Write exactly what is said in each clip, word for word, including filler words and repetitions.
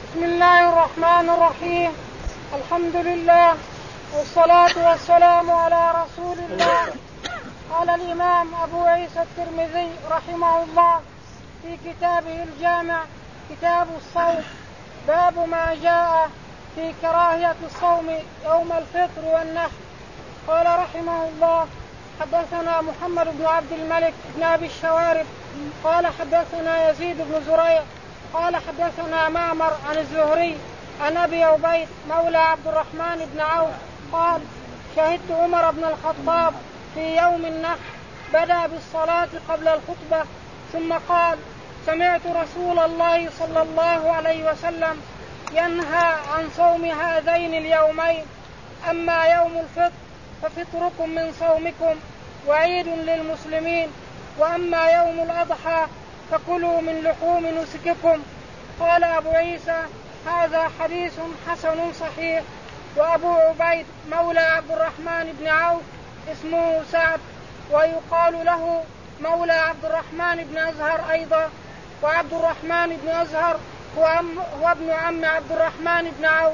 بسم الله الرحمن الرحيم. الحمد لله والصلاة والسلام على رسول الله. قال الإمام أبو عيسى الترمذي رحمه الله في كتابه الجامع كتاب الصوم باب ما جاء في كراهية الصوم يوم الفطر والنحر. قال رحمه الله حدثنا محمد بن عبد الملك بن أبي الشوارب قال حدثنا يزيد بن زريع قال حدثنا معمر عن الزهري عن أبي عبيد مولى عبد الرحمن بن عوف قال شهدت عمر بن الخطاب في يوم النحر بدأ بالصلاة قبل الخطبة ثم قال سمعت رسول الله صلى الله عليه وسلم ينهى عن صوم هذين اليومين، أما يوم الفطر ففطركم من صومكم وعيد للمسلمين، وأما يوم الأضحى فكلوا من لحوم نسككم. قال أبو عيسى هذا حديث حسن صحيح. وأبو عبيد مولى عبد الرحمن بن عوف اسمه سعد ويقال له مولى عبد الرحمن بن أزهر أيضا، وعبد الرحمن بن أزهر هو, هو ابن عم عبد الرحمن بن عوف.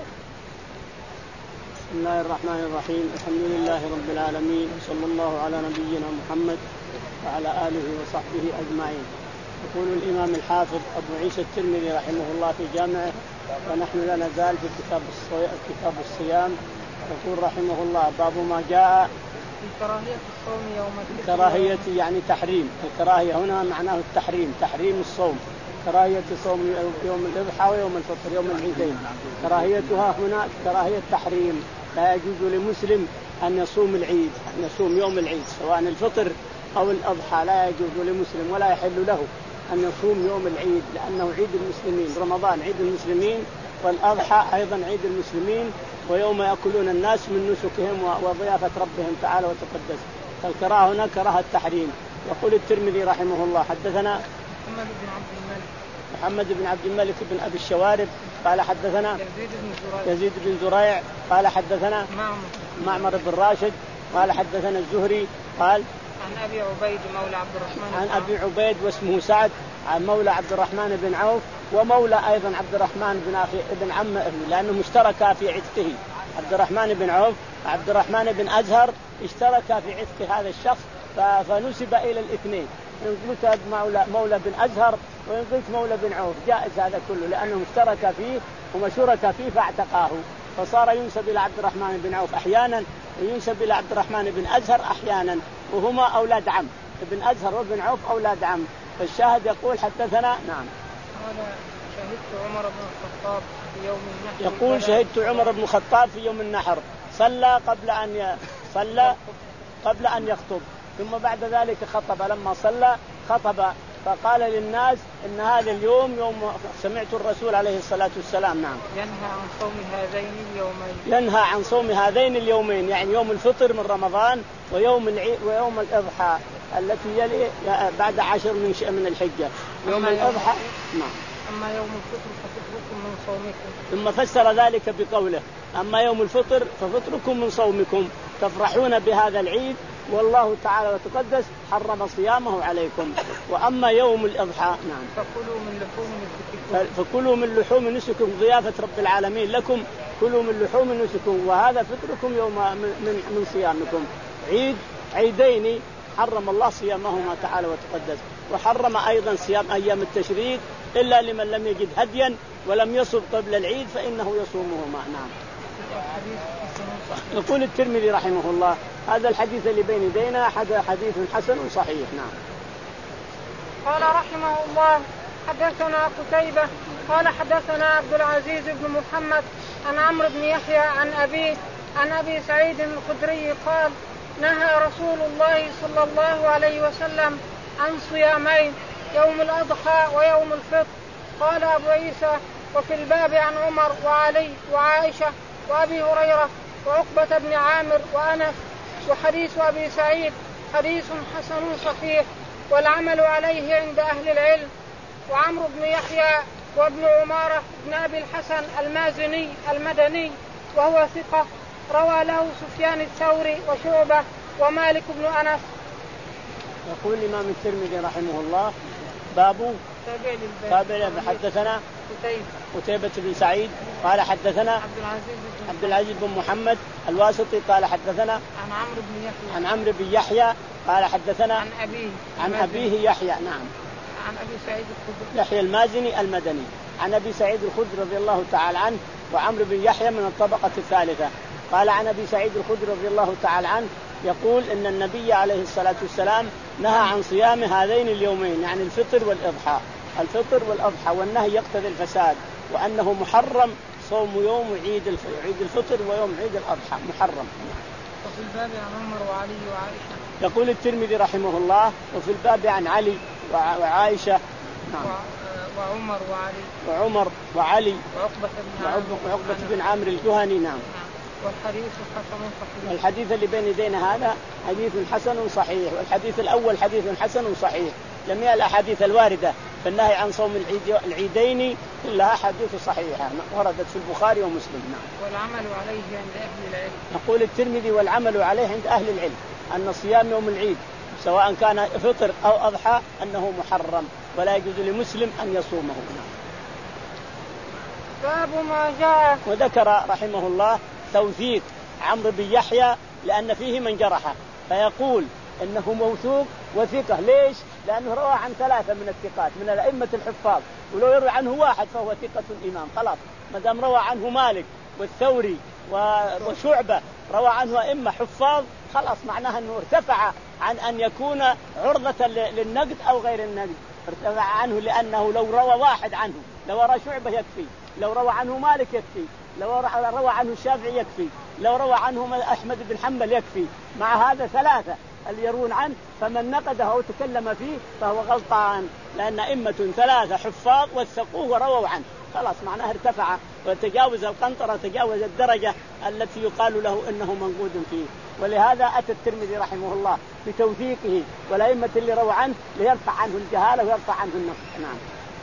بسم الله الرحمن الرحيم. الحمد لله رب العالمين وصلى الله على نبينا محمد وعلى آله وصحبه أجمعين. يقول الإمام الحافظ أبو عيسى الترمذي رحمه الله في جامعه ونحن لا نزال في كتاب كتاب الصيام. يقول رحمه الله باب ما جاء في كراهية الصوم يوم الفطر. كراهية يعني تحريم، الكراهية هنا معناه التحريم، تحريم الصوم، كراهية صوم يوم الأضحى ويوم الفطر يوم العيدين. كراهيتها هنا كراهية تحريم، لا يجوز لمسلم أن يصوم العيد، أن يصوم يوم العيد سواء الفطر أو الأضحى، لا يجوز لمسلم ولا يحل له أن يصوم يوم العيد لأنه عيد المسلمين، رمضان عيد المسلمين والأضحى أيضا عيد المسلمين، ويوم يأكلون الناس من نسكهم وضيافة ربهم تعالى وتقدس. فالكراهة هنا كراهة التحريم. يقول الترمذي رحمه الله حدثنا محمد بن عبد الملك محمد بن عبد الملك بن أبي الشوارب قال حدثنا يزيد بن زريع يزيد بن زريع قال حدثنا معمر معمر بن راشد قال حدثنا الزهري قال عن أبي عبيد مولى عبد الرحمن عن أبي عبيد واسمه سعد عن مولى عبد الرحمن بن عوف ومولى أيضا عبد الرحمن بن أخي ابن عم لأنه مشتركا في عتقه. عبد الرحمن بن عوف وعبد الرحمن بن أزهر اشتركا في عتق هذا الشخص فنسب إلى الاثنين، إن قلت مولى, مولى بن أزهر وإن قلت مولى بن عوف جائز هذا كله لأنه اشترك فيه ومشورك فيه فاعتقاه، فصار ينسب إلى عبد الرحمن بن عوف أحيانا وينسب إلى عبد الرحمن بن أزهر أحيانا، وهما أولاد عم، ابن أزهر وابن عوف أولاد عم. فالشاهد يقول حدثنا نعم قال شهدت عمر بن الخطاب في يوم النحر يقول شهدت عمر بن الخطاب في يوم النحر صلى قبل أن ي... صلى قبل أن يخطب ثم بعد ذلك خطب، لما صلى خطب فقال للناس إن هذا اليوم يوم سمعت الرسول عليه الصلاة والسلام نعم ينهى عن صوم هذين اليومين ينهى عن صوم هذين اليومين يعني يوم الفطر من رمضان ويوم العيد ويوم الأضحى التي يلي بعد عشر من من الحجة يوم الأضحى. نعم. أما يوم الفطر ففطركم من صومكم. ثم فسر ذلك بقوله أما يوم الفطر ففطركم من صومكم، تفرحون بهذا العيد والله تعالى وتقدس حرم صيامه عليكم. وأما يوم الأضحى نعم فكلوا من لحوم نسككم فكلوا من لحوم نسككم ضيافة رب العالمين لكم، كلوا من لحوم نسككم وهذا فطركم يوم من, من صيامكم. عيد عيدين حرم الله صيامهما تعالى وتقدس، وحرم أيضا صيام أيام التشريق إلا لمن لم يجد هديا ولم يصب قبل العيد فإنه يصومهما. نعم. يقول الترمذي رحمه الله هذا الحديث اللي بين يدينا حديث حسن صحيح. نعم. قال رحمه الله حدثنا قتيبة قال حدثنا عبد العزيز بن محمد عن عمرو بن يحيى عن أبيه عن أبي سعيد الخدري قال نهى رسول الله صلى الله عليه وسلم عن صيامين يوم الأضحى ويوم الفطر. قال أبو عيسى وفي الباب عن عمر وعلي وعائشة وأبي هريرة وعقبة بن عامر وأنس. وحديث أبي سعيد حديث حسن صحيح والعمل عليه عند أهل العلم. وعمرو بن يحيى وابن عمارة بن أبي الحسن المازني المدني وهو ثقة روى له سفيان الثوري وشعبة ومالك بن أنس. يقول الإمام الترمذي رحمه الله باب تابع حدثنا قتيبة بن سعيد قال حدثنا عبد العزيز عبد العزيز بن محمد الواسطي قال حدثنا عن عمرو بن يحيى عن عمرو بن يحيى قال حدثنا عن أبيه عن أبيه يحيى نعم عن أبي سعيد الخدري يحيى المازني المدني عن أبي سعيد الخدري رضي الله تعالى عنه وعمرو بن يحيى من الطبقة الثالثة قال عن أبي سعيد الخدري رضي الله تعالى عنه يقول إن النبي عليه الصلاة والسلام نهى عن صيام هذين اليومين يعني الفطر والإضحى الفطر والأضحى والنهي يقتضي الفساد وأنه محرم صوم يوم عيد عيد الفطر ويوم عيد الأضحى محرم. وفي الباب عن عمر وعلي وعائشة. يقول الترمذي رحمه الله وفي الباب عن علي وعائشة نعم. وعمر وعلي وعمر وعلي وعقبة بن عامر وعقبة بن عامر الجهني نعم. والحديث حسن صحيح. الحديث اللي بين يدينا هذا حديث حسن صحيح والحديث الأول حديث حسن صحيح. جميع الأحاديث الواردة في النهي عن صوم العيدين كلها حديث صحيحة وردت في البخاري ومسلم نعم. والعمل عليه عند أهل العلم. يقول الترمذي والعمل عليه عند أهل العلم أن صيام يوم العيد سواء كان فطر أو أضحى أنه محرم ولا يجوز لمسلم أن يصومه نعم. باب ما جاء. وذكر رحمه الله توثيق عمرو بن يحيى لأن فيه من جرحه فيقول إنه موثوق وثقة. ليش؟ لأنه روى عن ثلاثة من الثقات من الأئمة الحفاظ ولو يروي عنه واحد فهو ثقة إمام خلاص ما دام روى عنه مالك والثوري وشعبة روى عنه أئمة حفاظ خلاص معناها أنه ارتفع عن أن يكون عرضة للنقد أو غير النقد ارتفع عنه لأنه لو روى واحد عنه لو روى شعبة يكفي لو روى عنه مالك يكفي لو روى عنه الشافعي يكفي لو روى عنه أحمد بن حنبل يكفي مع هذا ثلاثة اللي يروون عنه فمن نقده أو تكلم فيه فهو غلطان لأن أئمة ثلاثة حفاظ وثقوه ورووا عنه خلاص معناه ارتفع وتجاوز القنطرة تجاوز الدرجة التي يقال له إنه منقود فيه. ولهذا أتى الترمذي رحمه الله بتوثيقه والأئمة اللي رووا عنه ليرفع عنه الجهالة ويرفع عنه النقص نعم.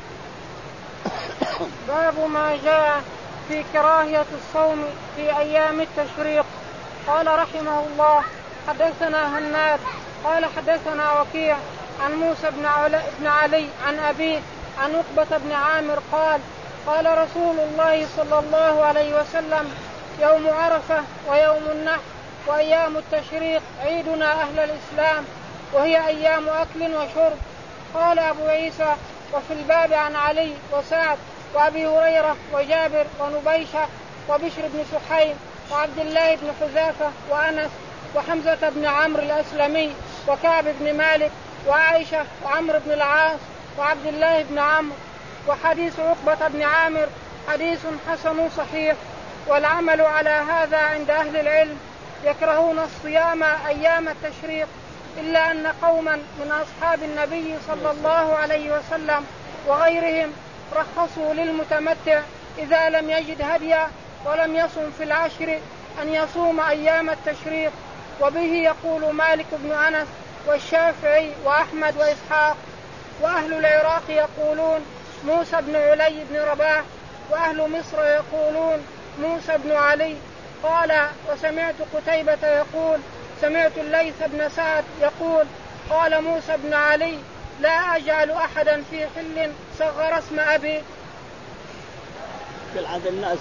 باب ما جاء في كراهية الصوم في أيام التشريق. قال رحمه الله حدثنا هناد قال حدثنا وكيع عن موسى بن علي عن أبيه عن عقبة بن عامر قال قال رسول الله صلى الله عليه وسلم يوم عرفة ويوم النحر وأيام التشريق عيدنا أهل الإسلام وهي أيام أكل وشرب. قال أبو عيسى وفي الباب عن علي وسعد وأبي هريرة وجابر ونبيشة وبشر بن سحيم وعبد الله بن حذافة وأنس وحمزة بن عمرو الأسلمي وكعب بن مالك وعائشة وعمرو بن العاص وعبد الله بن عمرو. وحديث عقبة بن عامر حديث حسن صحيح. والعمل على هذا عند أهل العلم يكرهون الصيام أيام التشريق إلا أن قوما من أصحاب النبي صلى الله عليه وسلم وغيرهم رخصوا للمتمتع إذا لم يجد هديا ولم يصم في العشر أن يصوم أيام التشريق. وبه يقول مالك بن أنس والشافعي وأحمد وإسحاق. وأهل العراق يقولون موسى بن علي بن رباح وأهل مصر يقولون موسى بن علي. قال وسمعت قتيبة يقول سمعت الليث بن سعد يقول قال موسى بن علي لا أجعل أحدا في حل صغر اسم أبي. بالعدل الناس.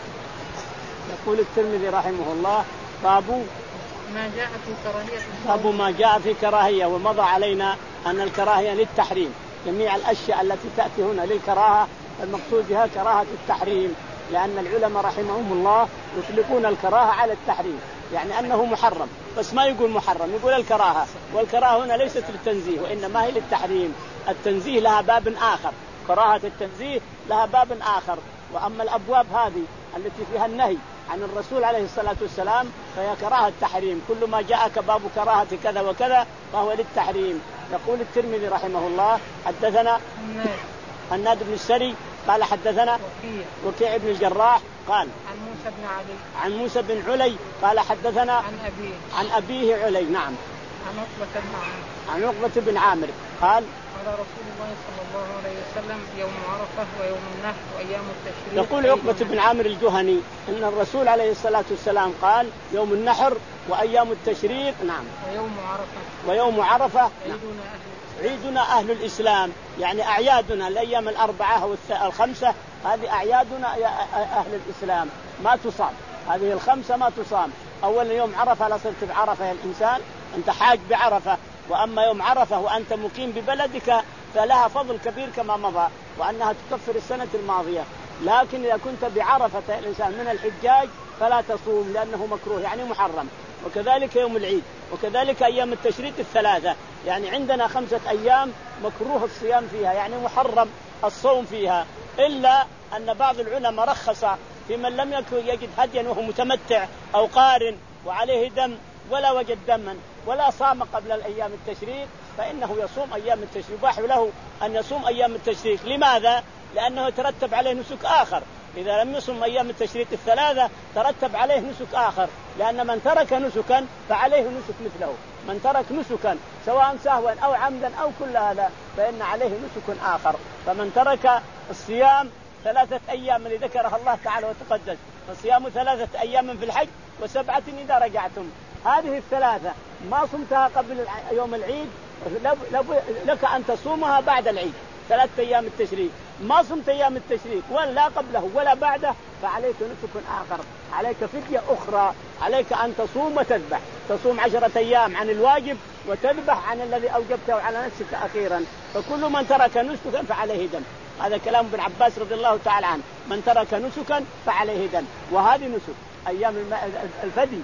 يقول الترمذي رحمه الله باب ما جاء في كراهية باب ما جاء في كراهية. ومضى علينا أن الكراهية للتحريم جميع الأشياء التي تأتي هنا للكراهة المقصود بها كراهة التحريم لأن العلماء رحمهم الله يطلقون الكراهة على التحريم يعني أنه محرم بس ما يقول محرم يقول الكراهة. والكراهة هنا ليست للتنزيه وإنما هي للتحريم. التنزيه لها باب آخر كراهة التنزيه لها باب آخر. وأما الأبواب هذه التي فيها النهي عن الرسول عليه الصلاة والسلام فهي كراهة التحريم. كل ما جاءك باب كراهة كذا وكذا فهو للتحريم. يقول الترمذي رحمه الله حدثنا هناد بن السري قال حدثنا وكيع, وكيع بن الجراح قال عن موسى بن علي عن موسى بن علي قال حدثنا عن أبيه عن أبيه علي نعم عن عقبة بن عامر عن عقبة بن عامر قال قال رسول الله صلى الله عليه وسلم يوم عرفة ويوم النحر وأيام التشريق. يقول عقبة بن عامر الجهني إن الرسول عليه الصلاة والسلام قال يوم النحر وأيام التشريق نعم ويوم عرفة ويوم عرفة عيدنا أهل الإسلام عيدنا أهل الإسلام، يعني أعيادنا الأيام الأربعة أو الخمسة هذه أعيادنا أهل الإسلام ما تصام، هذه الخمسة ما تصام. أول يوم عرفة لا صرت بعرفة يا الإنسان، أنت حاج بعرفة، وأما يوم عرفة وأنت مقيم ببلدك فلها فضل كبير كما مضى، وأنها تكفر السنة الماضية. لكن إذا كنت بعرفة يا الإنسان من الحجاج فلا تصوم لأنه مكروه يعني محرم. وكذلك يوم العيد، وكذلك أيام التشريق الثلاثة، يعني عندنا خمسة أيام مكروه الصيام فيها يعني محرم الصوم فيها، إلا أن بعض العلماء رخص في من لم يكن يجد هديا وهو متمتع أو قارن وعليه دم ولا وجد دما ولا صام قبل الأيام التشريق فإنه يصوم أيام التشريق، يباح له أن يصوم أيام التشريق. لماذا؟ لأنه يترتب عليه نسك آخر، إذا لم يصم أيام التشريق الثلاثة ترتب عليه نسك آخر، لأن من ترك نسكا فعليه نسك مثله، من ترك نسكا سواء سهوا أو عمدا أو كل هذا فإن عليه نسك آخر. فمن ترك الصيام ثلاثة أيام اللي ذكرها الله تعالى وتقدس، فالصيام ثلاثة أيام في الحج وسبعة إذا رجعتم، هذه الثلاثة ما صمتها قبل يوم العيد لك أن تصومها بعد العيد ثلاثة أيام التشريق. ما صمت أيام التشريق ولا قبله ولا بعده فعليك نسك آخر، عليك فدية أخرى، عليك أن تصوم وتذبح، تصوم عشرة أيام عن الواجب وتذبح عن الذي أوجبته على نفسك أخيرا. فكل من ترك نسكا فعليه دم، هذا كلام ابن عباس رضي الله تعالى عنه، من ترك نسكا فعليه دم. وهذه نسك أيام الفدي،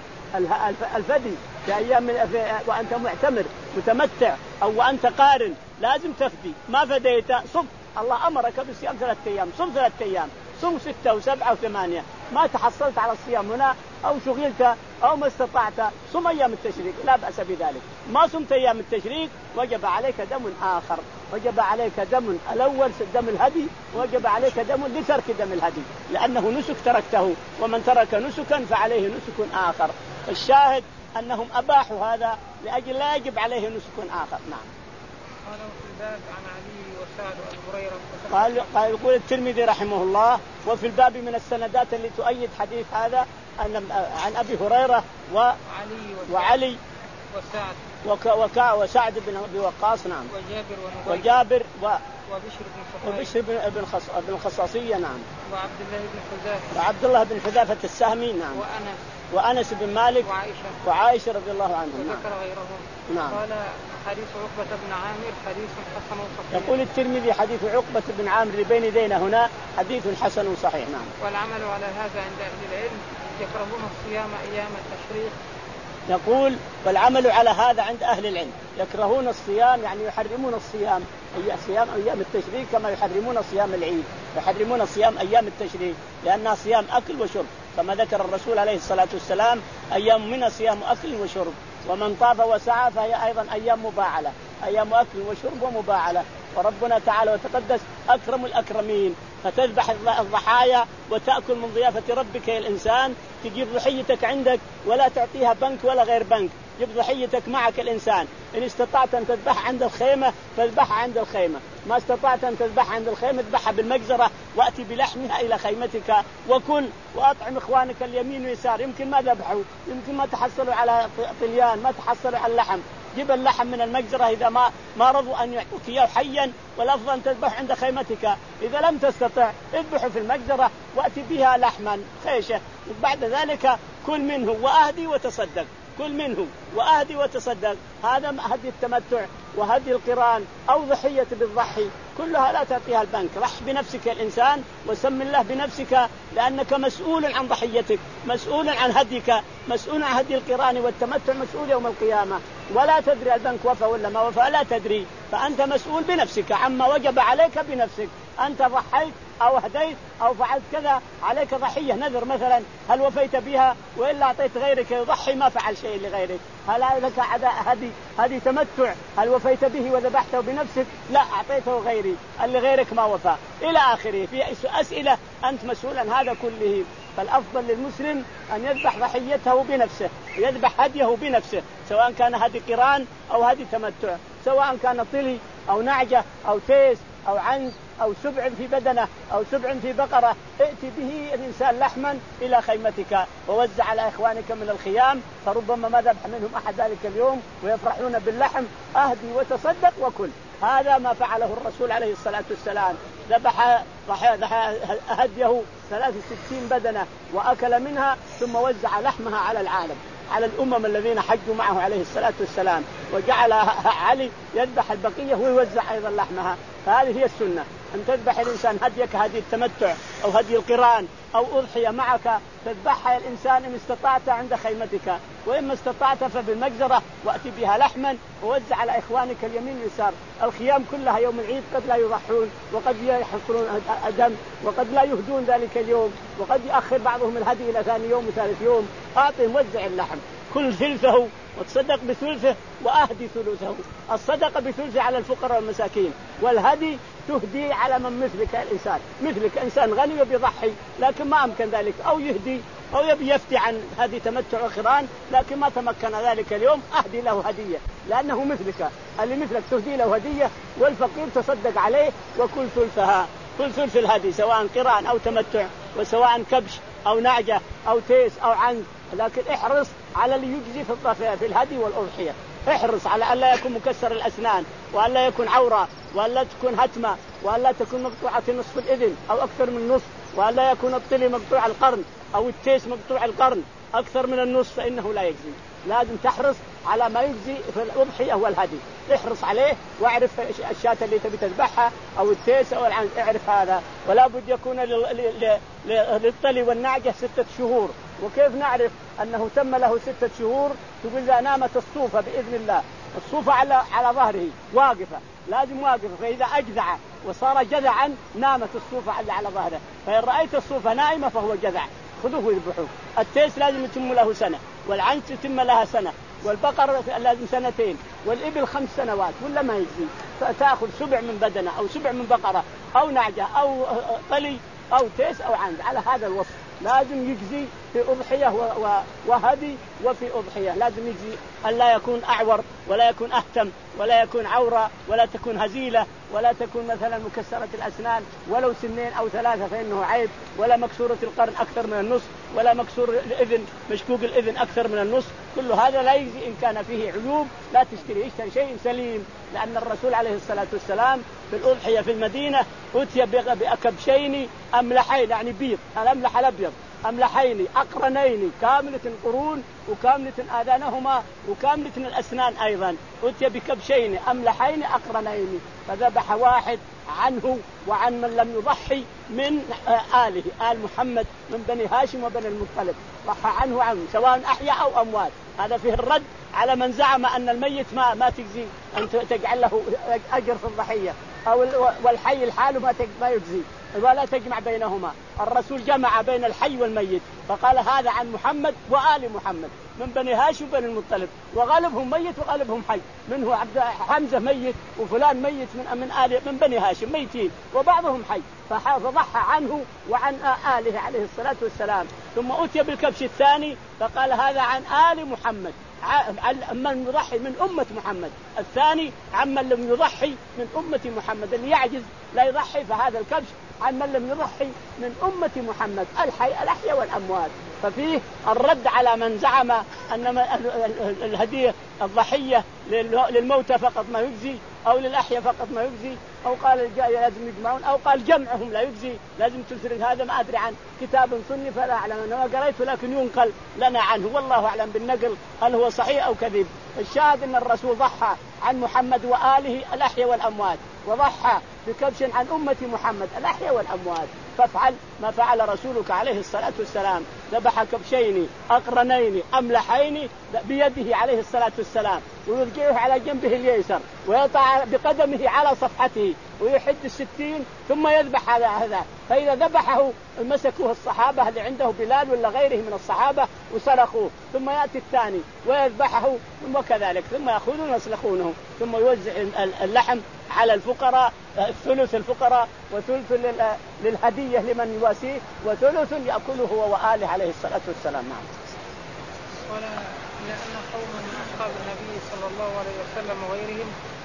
الفدي في أيام وأنت معتمر متمتع أو وأنت قارن لازم تفدي، ما فديت صم، الله أمرك بصيام ثلاثة أيام، صم ثلاثة أيام، صم ستة وسبعة وثمانية، ما تحصلت على الصيام هنا أو شغلت أو ما استطعت صم أيام التشريق لا بأس بذلك. ما صمت أيام التشريق وجب عليك دم آخر، وجب عليك دم الأول دم الهدي، وجب عليك دم لترك دم الهدي لأنه نسك تركته، ومن ترك نسكا فعليه نسك آخر. الشاهد أنهم أباحوا هذا لأجل لا يجب عليه نسك آخر. نعم. قال وفي الباب عن علي وسعد وأبي هريرة. قال قال يقول الترمذي رحمه الله وفي الباب من السندات اللي تؤيد حديث هذا أن عن أبي هريرة وعلي وعلي وسعد وك وكا وسعد بن أبي وقاص. نعم. وجابر وجابر و وبشر بن وبشر بن خص بن الخصاصية. نعم. وعبد الله بن حذافة وعبد الله بن حذافة السهمي. نعم. وأنس وأنس بن مالك وعائشة وعائشة رضي الله عنهم. وذكر غيرهم. نعم. قال حديث عقبة بن عامر حديث حسن صحيح. يقول الترمذي حديث عقبة بن عامر اللي بين يدينا هنا حديث حسن صحيح. نعم. والعمل على هذا عند أهل العلم، يكرهون الصيام أيام التشريق. يقول والعمل على هذا عند أهل العلم، يكرهون الصيام يعني يحرمون الصيام أي صيام أيام التشريق كما يحرمون صيام العيد، يحرمون صيام أيام التشريق لأنها صيام أكل وشرب، كما ذكر الرسول عليه الصلاة والسلام أيام من صيام أكل وشرب، ومن طاف وسعى فهي أيضا أيام مباعلة، أيام أكل وشرب ومباعلة. وربنا تعالى وتقدس أكرم الأكرمين، فتذبح الضحايا وتأكل من ضيافة ربك يا الإنسان، تجيب ضحيتك عندك ولا تعطيها بنك ولا غير بنك، جيب ضحيتك معك الإنسان، إن استطعت أن تذبحها عند الخيمة فاذبحها عند الخيمة، ما استطعت أن تذبحها عند الخيمة اذبحها بالمجزرة وأتي بلحمها إلى خيمتك وكل، وأطعم إخوانك اليمين ويسار، يمكن ما ذبحوا، يمكن ما تحصلوا على طليان، ما تحصلوا على اللحم، جيب اللحم من المجزرة إذا ما ما رضوا أن يعطوك إياه حيا، والأفضل أن تذبح عند خيمتك. إذا لم تستطع اذبحه في المجزرة وأتي بها لحما خيشة، بعد ذلك كل منه وأهدي وتصدق، كل منه وأهدي وتصدق. هذا هدي التمتع وهدي القران أو ضحية بالضحي، كلها لا تعطيها البنك، رح بنفسك الإنسان وسم الله بنفسك، لأنك مسؤول عن ضحيتك، مسؤول عن هديك، مسؤول عن هدي القران والتمتع، مسؤول يوم القيامة، ولا تدري البنك وفى ولا ما وفى، لا تدري، فأنت مسؤول بنفسك عما وجب عليك بنفسك، أنت ضحيت أو هديت أو فعلت كذا، عليك ضحية نذر مثلا، هل وفيت بها وإلا أعطيت غيرك يضحي ما فعل شيء لغيرك، هل لك هدي هدي تمتع هل وفيت به وذبحته بنفسك؟ لا، أعطيته غيري اللي غيرك ما وفى، إلى آخره. في أسئلة أنت مسؤول عن هذا كله. فالأفضل للمسلم أن يذبح ضحيته بنفسه، يذبح هديه بنفسه، سواء كان هدي قران أو هدي تمتع، سواء كان طلي أو نعجة أو تيس أو عنز أو سبع في بدنة أو سبع في بقرة، ائت به الإنسان لحما إلى خيمتك ووزع على إخوانك من الخيام، فربما ما ذبح منهم أحد ذلك اليوم ويفرحون باللحم، أهدي وتصدق وكل. هذا ما فعله الرسول عليه الصلاة والسلام، ذبح هديه ثلاث وستين بدنة وأكل منها، ثم وزع لحمها على العالم، على الأمم الذين حجوا معه عليه الصلاة والسلام، وجعل علي يذبح البقية ويوزع أيضا لحمها. فهذه هي السنة، أن تذبح الإنسان هديك هدي التمتع أو هدي القران أو أضحية معك، تذبحها الإنسان إن استطعت عند خيمتك، وإما استطعت فبالمجزرة وأتي بها لحما ووزع على إخوانك اليمين واليسار. الخيام كلها يوم العيد قد لا يضحون وقد يحصلون دم وقد لا يهدون ذلك اليوم، وقد يأخر بعضهم الهدي إلى ثاني يوم وثالث يوم. أعطهم وزع اللحم، كل ثلثه وتصدق بثلثه وأهدي ثلثه. الصدقة بثلثه على الفقراء والمساكين، والهدي تهدي على من مثلك الإنسان، مثلك إنسان غني وبيضحي لكن ما أمكن ذلك، أو يهدي أو يبي يفتي عن هذه تمتع وخيران لكن ما تمكن ذلك اليوم، أهدي له هدية لأنه مثلك، اللي مثلك تهدي له هدية، والفقير تصدق عليه وكل ثلثها، كل ثلث الهدي سواء قران أو تمتع، وسواء كبش أو نعجة أو تيس أو عنز. لكن احرص على اللي يجزي في في الهدي والأضحية، احرص على أن لا يكون مكسر الأسنان، وأن لا يكون عورة، وأن لا تكون هتمة، وأن لا تكون مقطوعة نصف الإذن أو أكثر من نصف، وأن لا يكون الطلي مقطوع القرن أو التيس مقطوع القرن أكثر من النصف، فإنه لا يجزي. لازم تحرص على ما يجزي في الأضحية والهدي، احرص عليه، واعرف الشاة اللي تبي تذبحها أو التيس أو العنز، اعرف هذا. ولا بد يكون للطلي والنعجة ستة شهور. وكيف نعرف أنه تم له ستة شهور؟ تقول إذا نامت الصوفة بإذن الله، الصوفة على على ظهره واقفة، لازم واقفة، فإذا أجذع وصار جذعا نامت الصوفة على على ظهره، فإن رأيت الصوفة نائمة فهو جذع، خذوه ويذبحوه. التيس لازم يتم له سنة، والعنز يتم لها سنة، والبقر لازم سنتين، والإبل خمس سنوات، ولا ما يجزي. فتأخذ سبع من بدنة أو سبع من بقرة أو نعجة أو طلي أو تيس أو عنز على هذا الوصف. لازم يجزي في أضحية وهدي وفي أضحية، لازم يجزي أن لا يكون أعور ولا يكون أهتم ولا يكون عورة ولا تكون هزيلة ولا تكون مثلا مكسرة الأسنان ولو سنين أو ثلاثة فإنه عيب، ولا مكسورة القرن أكثر من النصف، ولا مكسور الإذن مشكوك الإذن أكثر من النصف. كل هذا لا يجزي إن كان فيه عيوب، لا تشتري، اشتري شيء سليم. لأن الرسول عليه الصلاة والسلام في الأضحية في المدينة أتي بأكبشين أملحين، يعني بيض، الأملح الأبيض، أملحين أقرنين كاملة القرون وكاملة آذانهما وكاملة الأسنان أيضا، أتي بكبشين أملحين أقرنين، فذبح واحد عنه وعن من لم يضحي من آله آل محمد من بني هاشم وبني المطلب، ضحى عنه عنه سواء أحياء أو أموات. هذا فيه الرد على من زعم أن الميت ما ما تجزي أن تجعل له أجر في الضحية، أو والحي الحال ما ما يجزي ولا تجمع بينهما. الرسول جمع بين الحي والميت، فقال هذا عن محمد وآل محمد من بني هاشم وبني المطلب، وغالبهم ميت وغالبهم حي، منه عبد حمزة ميت وفلان ميت من من آل من بني هاشم ميتين وبعضهم حي، فضحى عنه وعن آله عليه الصلاة والسلام. ثم أتي بالكبش الثاني فقال هذا عن آل محمد، من يضحي من أمة محمد، الثاني عمن لم يضحي من أمة محمد، اللي يعجز لا يضحي، فهذا الكبش عن من لم يضحي من أمة محمد الحي الأحياء والأموات. ففيه الرد على من زعم أن الهدية الضحية للموتى فقط ما يجزي أو للأحياء فقط ما يجزي، أو قال الجاي لازم يجمعون، أو قال جمعهم لا يجزي لازم تسرد. هذا ما أدري عن كتاب سني فلا أعلم، أنا قريته لكن ينقل لنا عنه والله أعلم بالنقل هل هو صحيح أو كذب. الشاهد أن الرسول ضحى عن محمد وآله الأحياء والأموات، وضحى بكبش عن أمة محمد الأحياء والأموات. فافعل ما فعل رسولك عليه الصلاة والسلام، ذبح كبشين أقرنين أملحين بيده عليه الصلاة والسلام، ويرجعه على جنبه اليسار ويضع بقدمه على صفحته ويحد الستين ثم يذبح هذا هذا. فإذا ذبحه مسكوه الصحابة اللي عنده بلال ولا غيره من الصحابة وسلخوه، ثم يأتي الثاني ويذبحه وكذلك، ثم يأخذون ويسلخونه، ثم يوزع اللحم على الفقراء، ثلث الفقراء وثلث للهدية لمن يواسيه وثلث يأكله هو وآله عليه الصلاة والسلام. نعم. ولا لأن قوما من أصحاب النبي صلى الله عليه وسلم وغيرهم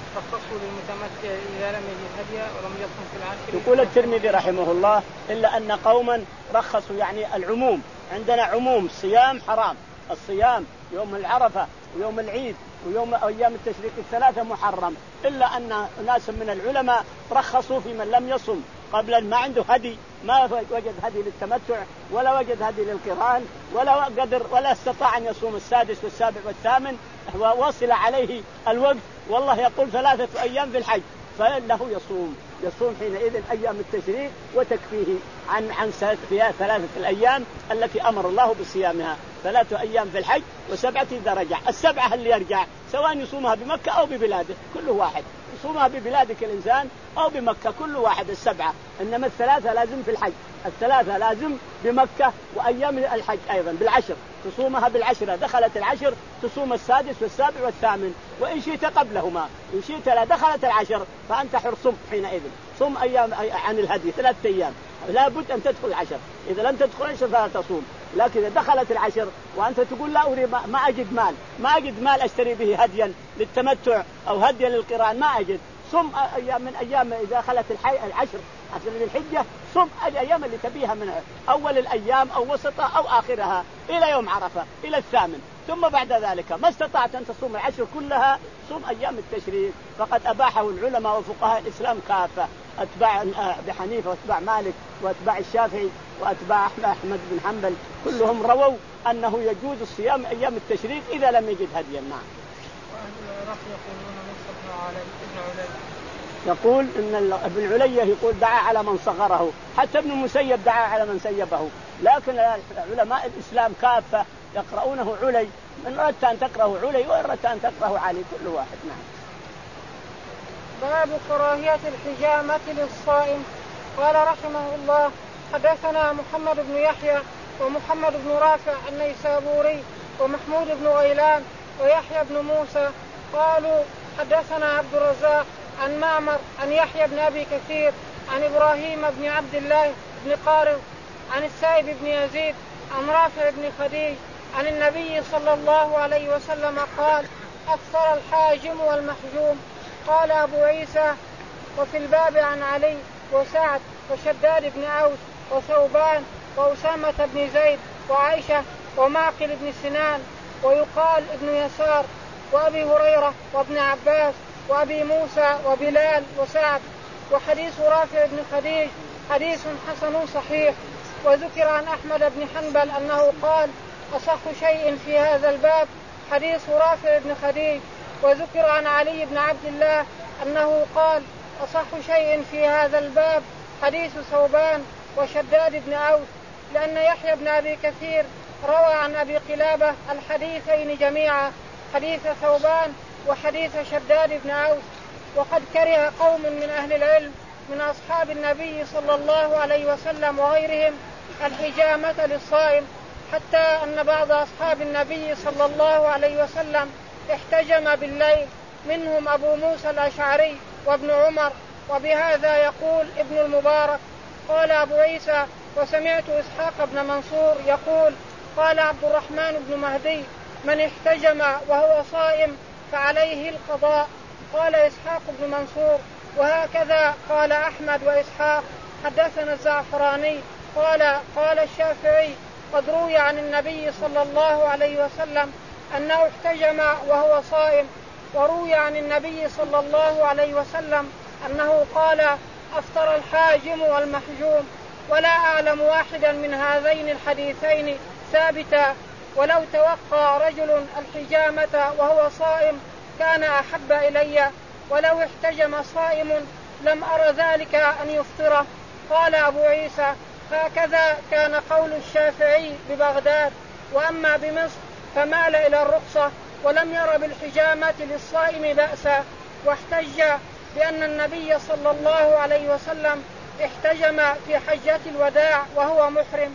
رخصوا للمتمتع إذا لم يجد هديا ولم يصم في العشر. يقول الترمذي رحمه الله إلا أن قوما رخصوا يعني العموم، عندنا عموم صيام حرام، الصيام يوم العرفة ويوم العيد ويوم أيام التشريق الثلاثة محرم، إلا أن ناس من العلماء رخصوا في من لم يصم قبل ما عنده هدي، ما وجد هدي للتمتع ولا وجد هدي للقران ولا قدر ولا استطاع أن يصوم السادس والسابع والثامن ووصل عليه الوقت، والله يقول ثلاثة أيام في الحج فإنه يصوم يصوم حينئذ أيام التشريق وتكفيه عن عن فيها ثلاثة الأيام التي أمر الله بصيامها، ثلاثة أيام في الحج وسبعة إذا رجع. السبعة اللي يرجع سواء يصومها بمكة أو ببلاده كل واحد، يصومها ببلادك الإنسان أو بمكة كل واحد السبعة، إنما الثلاثة لازم في الحج، الثلاثة لازم بمكة وأيام الحج أيضا بالعشر تصومها بالعشرة، دخلت العشر تصوم السادس والسابع والثامن، وإن شئت قبلهما إن شئت لا دخلت العشر فأنت حر صم حينئذ، صم أيام عن الهدي ثلاثة أيام، لا بد أن تدخل العشر، إذا لم تدخل العشر فلا تصوم، لكن إذا دخلت العشر وأنت تقول لا أريد ما أجد مال ما أجد مال أشتري به هديا للتمتع أو هديا للقران ما أجد، صم أيام من أيام إذا دخلت العشر عشر الحجة، صم الأيام اللي تبيها من أول الأيام أو وسطها أو آخرها إلى يوم عرفة إلى الثامن، ثم بعد ذلك ما استطعت أن تصوم العشر كلها صم أيام التشريق، فقد أباحه العلماء وفقهاء الإسلام كافة، أتباع أبي حنيفة وأتباع مالك وأتباع الشافعي وأتباع أحمد بن حنبل كلهم رووا أنه يجوز الصيام أيام التشريق إذا لم يجد هديا. نعم. يقول إن ابن علية يقول دعا على من صغره، حتى ابن المسيب دعا على من سيبه، لكن علماء الإسلام كافة يقرؤونه علي، من أردت أن تقرأه علي وإن أردت أن تقرأه علي كل واحد. نعم. باب كراهية الحجامة للصائم. قال رحمه الله حدثنا محمد بن يحيى ومحمد بن رافع النيسابوري ومحمود بن غيلان ويحيى بن موسى قالوا حدثنا عبد الرزاق عن معمر عن يحيى بن أبي كثير عن إبراهيم بن عبد الله بن قارض عن السائب بن يزيد عن رافع بن خديج عن النبي صلى الله عليه وسلم قال أفطر الحاجم والمحجوم. قال أبو عيسى وفي الباب عن علي وسعد وشداد بن أوس وثوبان وأسامة بن زيد وعائشة ومعقل بن سنان ويقال ابن يسار وأبي هريرة وابن عباس وأبي موسى وبلال وسعد. وحديث رافع بن خديج حديث حسن صحيح. وذكر عن أحمد بن حنبل أنه قال أصح شيء في هذا الباب حديث رافع بن خديج. وذكر عن علي بن عبد الله أنه قال أصح شيء في هذا الباب حديث ثوبان وشداد بن أوس، لأن يحيى بن أبي كثير روى عن أبي قلابة الحديثين جميعا، حديث ثوبان وحديث شداد بن أوس. وقد كره قوم من أهل العلم من أصحاب النبي صلى الله عليه وسلم وغيرهم الحجامة للصائم، حتى أن بعض أصحاب النبي صلى الله عليه وسلم احتجم بالليل، منهم أبو موسى الأشعري وابن عمر، وبهذا يقول ابن المبارك. قال أبو عيسى وسمعت إسحاق بن منصور يقول قال عبد الرحمن بن مهدي من احتجم وهو صائم فعليه القضاء. قال إسحاق بن منصور وهكذا قال أحمد وإسحاق. حدثنا الزعفراني قال قال الشافعي قد روي عن النبي صلى الله عليه وسلم أنه احتجم وهو صائم، وروي عن النبي صلى الله عليه وسلم أنه قال أفطر الحاجم والمحجوم، ولا أعلم واحدا من هذين الحديثين ثابتا. ولو توقى رجل الحجامة وهو صائم كان أحب إلي، ولو احتجم صائم لم أرى ذلك أن يفطره. قال أبو عيسى هكذا كان قول الشافعي ببغداد، وأما بمصر فمال إلى الرخصة ولم ير بالحجامة للصائم بأسا، واحتج بأن النبي صلى الله عليه وسلم احتجم في حجة الوداع وهو محرم.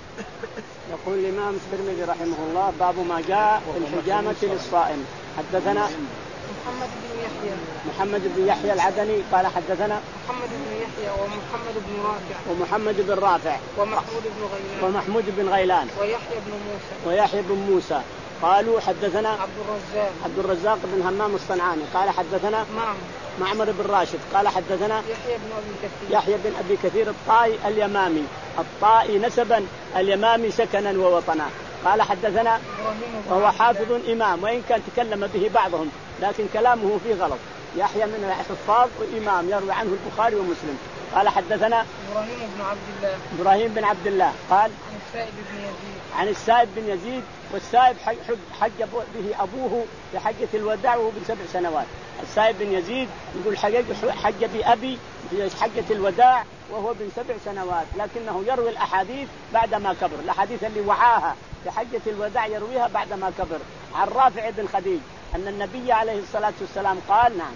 يقول الإمام الترمذي رحمه الله باب ما جاء في الحجامة للصائم. حدثنا محمد بن يحيى محمد بن يحيى العدني قال حدثنا محمد بن يحيى ومحمد بن رافع ومحمد بن رافع ومحمود بن غيلان ومحمود بن غيلان ويحيى بن موسى ويحيى بن موسى قالوا حدثنا عبد الرزاق عبد الرزاق بن همام الصنعاني قال حدثنا معمر معمر بن راشد قال حدثنا يحيى بن أبي كثير يحيى بن أبي كثير الطائي اليمامي الطائي نسبا اليمامي سكنا ووطنا قال حدثنا وهو حافظ إمام وإن كان تكلم به بعضهم لكن كلامه فيه غلط. يحيى من الحفاظ وإمام يروي عنه البخاري ومسلم. قال حدثنا إبراهيم بن عبد الله إبراهيم بن عبد الله قال عن السائب بن يزيد عن السائب بن يزيد والسائب حج به أبوه في حجة الوداع وهو بن سبع سنوات. السائب بن يزيد يقول حج بأبي في حجة الوداع وهو بن سبع سنوات لكنه يروي الأحاديث بعدما كبر. الأحاديث اللي وعاها في حجة الوداع يرويها بعدما كبر. عن رافع بن خديج أن النبي عليه الصلاة والسلام قال نعم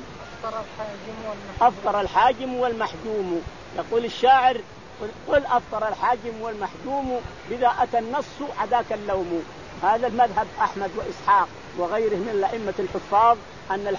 أفطر الحاجم والمحجوم. يقول الشاعر قل أفطر الحاجم والمحجوم بذا أتى النص عداك اللوم. هذا المذهب أحمد وإسحاق وغيره من الأئمة الحفاظ أن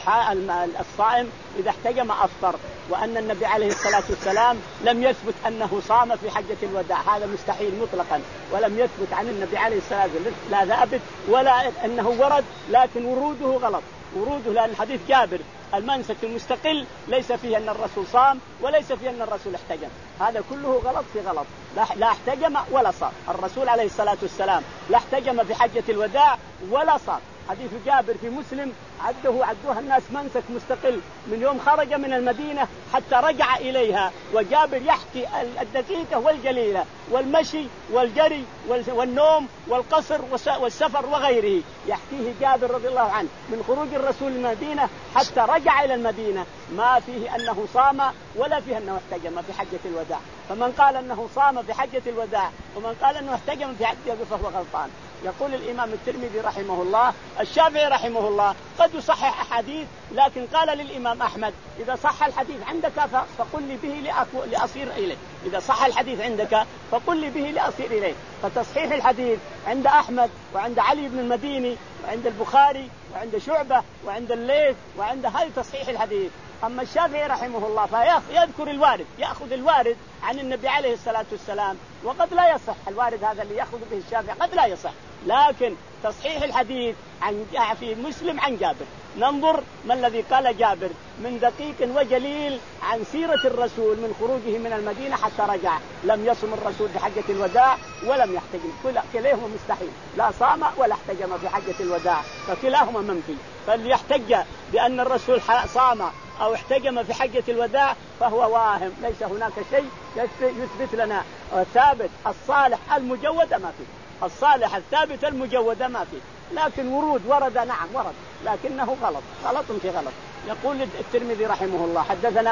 الصائم إذا احتجم أفطر وأن النبي عليه الصلاة والسلام لم يثبت أنه صام في حجة الوداع. هذا مستحيل مطلقا ولم يثبت عن النبي عليه الصلاة والسلام لا ثابت ولا أنه ورد لكن وروده غلط. وروده لأن حديث جابر المنسك المستقل ليس فيه أن الرسول صام وليس فيه أن الرسول احتجم. هذا كله غلط في غلط. لا احتجم ولا صام الرسول عليه الصلاة والسلام لا احتجم في حجة الوداع ولا صام. حديث جابر في مسلم عده عدوها الناس منسك مستقل من يوم خرج من المدينة حتى رجع إليها. وجابر يحكي الدقيقة والجليلة والمشي والجري والنوم والقصر والسفر وغيره يحكيه جابر رضي الله عنه من خروج الرسول من المدينة حتى رجع إلى المدينة. ما فيه أنه صام ولا فيه أنه احتجم في حجة الوداع. فمن قال أنه صام في حجة الوداع ومن قال أنه احتجم في حجة الوداع فهو غلطان. يقول الإمام الترمذي رحمه الله الشافعي رحمه الله قد يصحح أحاديث لكن قال للإمام أحمد إذا صح الحديث عندك فقل لي به لأصير إليه. إذا صح الحديث عندك فقل لي به لأصير إليه. فتصحيح الحديث عند أحمد وعند علي بن المديني وعند البخاري وعند شعبة وعند الليث وعند هذا تصحيح الحديث. أما الشافعي رحمه الله فيذكر الوارد يأخذ الوارد عن النبي عليه الصلاة والسلام وقد لا يصح الوارد هذا اللي يأخذ به الشافعي قد لا يصح لكن تصحيح الحديث عن في مسلم عن جابر. ننظر ما الذي قال جابر من دقيق وجليل عن سيرة الرسول من خروجه من المدينة حتى رجع. لم يصم الرسول في حجة الوداع ولم يحتجم كليهما مستحيل لا صام ولا احتجم في حجة الوداع فكلاهما منفي. فاللي يحتج بأن الرسول صام أو احتجم في حجة الوداع فهو واهم. ليس هناك شيء يثبت لنا ثابت. الصالح المجود ما فيه الصالح الثابت المجود ما فيه لكن ورود ورد نعم ورد لكنه غلط غلط في غلط. يقول الترمذي رحمه الله حدثنا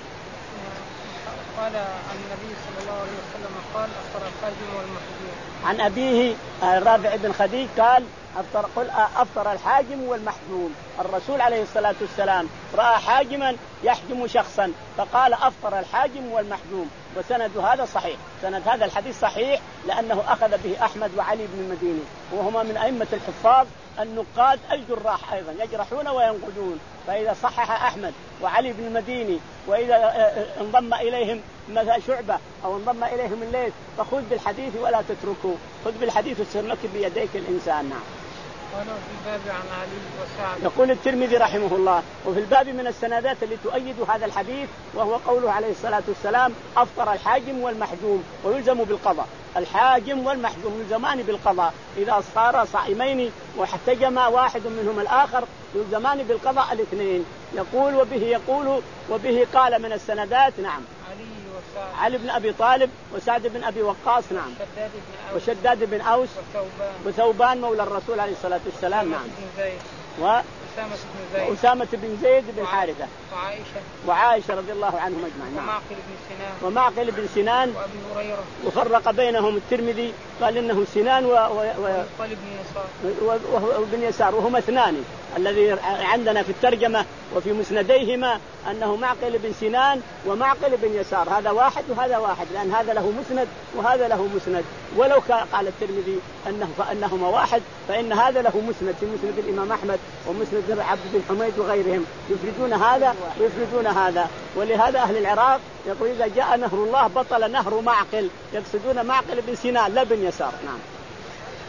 قال عن النبي صلى الله عليه وسلم قال أفطر الحاجم والمحجوم. عن أبيه رافع بن خديج قال أفطر, قل أفطر الحاجم والمحجوم. الرسول عليه الصلاة والسلام رأى حاجما يحجم شخصا فقال أفطر الحاجم والمحجوم. وسند هذا صحيح. سند هذا الحديث صحيح لأنه أخذ به أحمد وعلي بن المديني وهما من أئمة الحفاظ النقاد الجراح أيضا يجرحون وينقدون. فإذا صحح أحمد وعلي بن المديني وإذا انضم إليهم مثلا شعبة أو انضم إليهم الليث فخذ بالحديث ولا تتركه. خذ بالحديث وسلك بيديك الإنسان. نعم. وفي الباب عن علي وسعد. يقول الترمذي رحمه الله وفي الباب من السندات اللي تؤيد هذا الحديث وهو قوله عليه الصلاة والسلام أفطر الحاجم والمحجوم ويلزم بالقضاء. الحاجم والمحجوم يلزمان بالقضاء إذا صار صائمين واحتجم واحد منهم الآخر يلزمان بالقضاء الاثنين. يقول وبه يقول وبه قال من السندات نعم علي بن أبي طالب وسعد بن أبي وقاص نعم وشداد بن أوس وثوبان مولى الرسول عليه الصلاة والسلام نعم و وأسامة بن زيد بن حارثة وعائشة وعائشة رضي الله عنهم أجمعين. ومعقل بن سنان ومعقل بن سنان وأبي هريرة. وفرق بينهم الترمذي قال إنه سنان و... و... و... وابن يسار وهما اثنان الذي عندنا في الترجمة وفي مسنديهما أنه معقل بن سنان ومعقل بن يسار. هذا واحد وهذا واحد لأن هذا له مسند وهذا له مسند. ولو قال الترمذي أنه فأنهما واحد فإن هذا له مسند في مسند الإمام أحمد ومسند عبد بن حميد وغيرهم يفردون هذا ويفردون هذا. ولهذا أهل العراق يقول إذا جاء نهر الله بطل نهر معقل يقصدون معقل بن سنان لا بن يسار. نعم.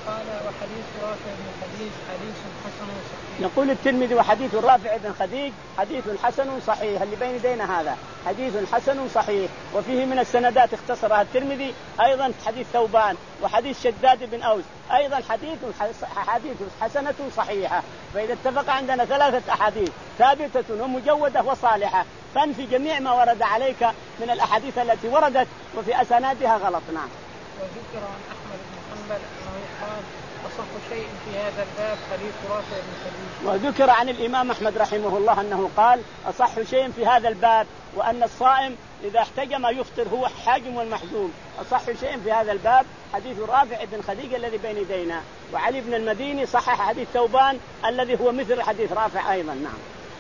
قال وحديث رافع بن خديج حديث حسن صحيح. يقول الترمذي وحديث رافع بن خديج حديث حسن صحيح، اللي بين يدينا هذا حديث حسن صحيح. وفيه من السندات اختصرها الترمذي أيضا حديث ثوبان وحديث شداد بن أوس أيضا حديث حديث حسنة صحيحة. فإذا اتفق عندنا ثلاثة أحاديث ثابتة ومجودة وصالحة فانفي جميع ما ورد عليك من الأحاديث التي وردت وفي أسانادها غلط. نعم. وذكر عن أحمد بن حنبل أنه قال أصح شيء في هذا الباب حديث رافع بن خديج. وذكر عن الإمام أحمد رحمه الله أنه قال أصح شيء في هذا الباب وأن الصائم إذا احتجم يفطر هو الحاجم والمحجوم. أصح شيء في هذا الباب حديث رافع بن خديج الذي بين يدينا. وعلي بن المديني صحح حديث ثوبان الذي هو مثل حديث رافع أيضا. نعم.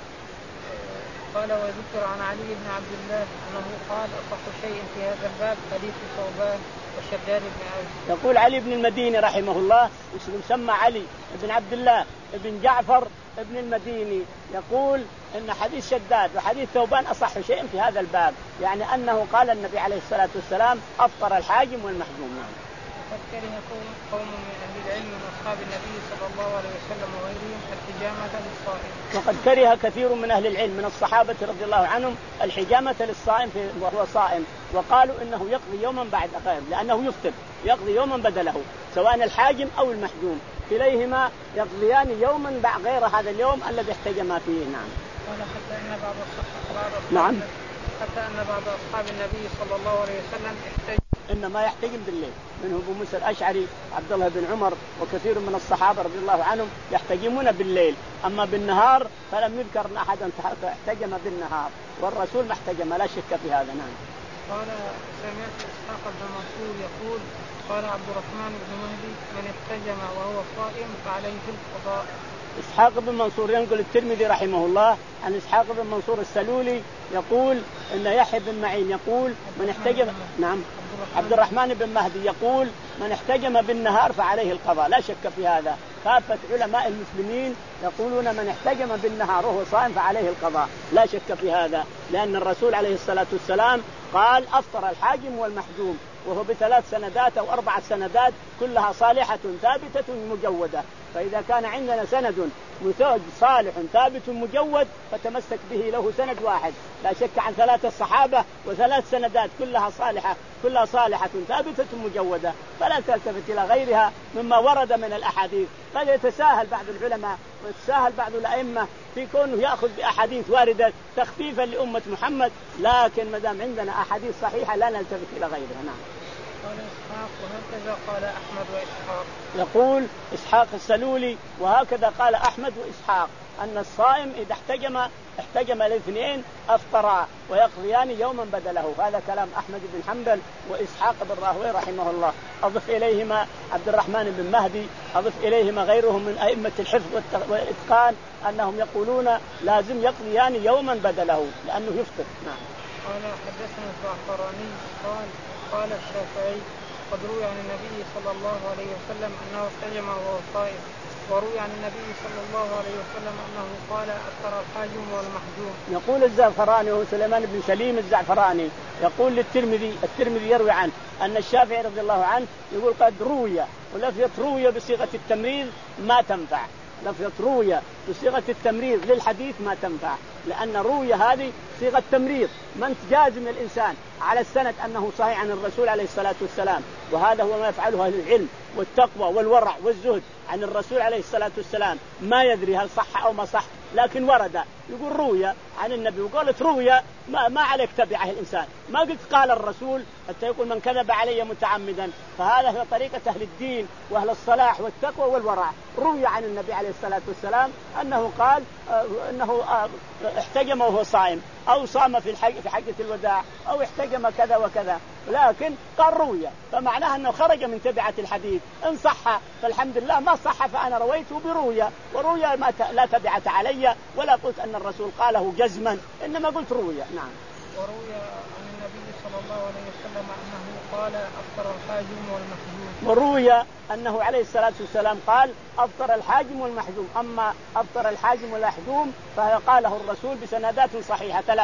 قال وذكر عن علي بن عبد الله أنه قال أصح شيء في هذا الباب حديث ثوبان وشداد بن أوس. يقول علي بن المديني رحمه الله يسمى علي بن عبد الله بن جعفر بن المديني يقول إن حديث شداد وحديث ثوبان أصح شيء في هذا الباب، يعني أنه قال النبي عليه الصلاة والسلام أفطر الحاجم والمحجوم. نعم. وقد كره قوم من أهل العلم من أصحاب النبي صلى الله عليه وسلم وغيرهم الحجامة للصائم. وقد كره كثير من أهل العلم من الصحابة رضي الله عنهم الحجامة للصائم وهو صائم، وقالوا إنه يقضي يوما بعد غير لأنه يفطر يقضي يوما بدله سواء الحاجم أو المحجوم كليهما يقضيان يوما بعد غير هذا اليوم الذي احتجم فيه. نعم. قال حتى أن بعض الصحابة نعم. حتى أن بعض أصحاب النبي صلى الله عليه وسلم احتجم إنما يحتجم بالليل، منه أبو موسى الأشعري عبد الله بن عمر وكثير من الصحابة رضي الله عنهم يحتجمون بالليل، أما بالنهار فلم يذكر أن أحدا احتجم بالنهار والرسول ما احتجم لا شك في هذا. نعم. قال سمعت إسحاق بن منصور يقول قال عبد الرحمن بن مهدي من احتجم وهو صائم فعليه القضاء. إسحاق بن منصور ينقل الترمذي رحمه الله عن إسحاق بن منصور السلولي يقول إن يحيى بن معين يقول من احتجم نعم عبد الرحمن بن مهدي يقول من احتجم بالنهار فعليه القضاء لا شك في هذا. كافة علماء المسلمين يقولون من احتجم بالنهار وهو صائم فعليه القضاء لا شك في هذا، لأن الرسول عليه الصلاة والسلام قال أفطر الحاجم والمحجوم وهو بثلاث سندات أو أربع سندات كلها صالحة ثابتة مجودة. فإذا كان عندنا سند مثبت صالح ثابت مجود فتمسك به له سند واحد لا شك عن ثلاثة الصحابة وثلاث سندات كلها صالحة كلها صالحة ثابتة مجودة فلا تلتفت إلى غيرها مما ورد من الأحاديث. قد يتساهل بعض العلماء ويتساهل بعض الأئمة في كونه يأخذ بأحاديث واردة تخفيفا لأمة محمد، لكن ما دام عندنا أحاديث صحيحة لا نلتفت إلى غيرها. نعم. قال إسحاق وهكذا قال أحمد وإسحاق. يقول إسحاق السلولي وهكذا قال أحمد وإسحاق أن الصائم إذا احتجم احتجم الاثنين أفطرا ويقضيان يوما بدله. هذا كلام أحمد بن حنبل وإسحاق بن راهويه رحمه الله. أضف إليهما عبد الرحمن بن مهدي، أضف إليهما غيرهم من أئمة الحفظ والإتقان أنهم يقولون لازم يقضيان يوما بدله لأنه يفطر. نعم. قال حدثنا الزعفراني قال قال الشافعي قد روي عن النبي صلى الله عليه وسلم أنه احتجم وهو صائم، وروي عن النبي صلى الله عليه وسلم أنه قال أفطر الحاجم والمحجوم. يقول الزعفراني وهو سليمان بن سليم الزعفراني يقول للترمذي الترمذي يروي عنه أن الشافعي رضي الله عنه يقول قد روي، ولفظة روي بصيغة التمريض ما تنفع، لفظة روي بصيغة التمريض للحديث ما تنفع، لأن روي هذه صيغة تمريض من جازم الإنسان على السند أنه صحيح عن الرسول عليه الصلاة والسلام، وهذا هو ما يفعله أهل العلم والتقوى والورع والزهد عن الرسول عليه الصلاة والسلام، ما يدري هل صح أو ما صح لكن ورد يقول روي عن النبي، وقالت روي ما, ما عليك تبعه الإنسان، ما قلت قال الرسول حتى يقول من كذب علي متعمدا. فهذا هو طريقة أهل الدين وأهل الصلاح والتقوى والورع. روي عن النبي عليه الصلاة والسلام أنه قال آه أنه آه احتجم وهو صائم أو صام في الحج في حجة الوداع أو احتجم كذا وكذا، لكن قال روي فمعناها أنه خرج من تبعة الحديث. إن صح فالحمد لله، ما صح فأنا رويته بروية، وروية ما لا تبعة علي ولا قلت أن الرسول قاله جزما، إنما قلت روية. نعم. وروي عن النبي صلى الله عليه وسلم أنه قال أفطر الحاجم والمحجوم. وروي أنه عليه الصلاة والسلام قال أفطر الحاجم والمحجوم. أما أفطر الحاجم والمحجوم فقاله الرسول بسندات صحيحة ثلاثة،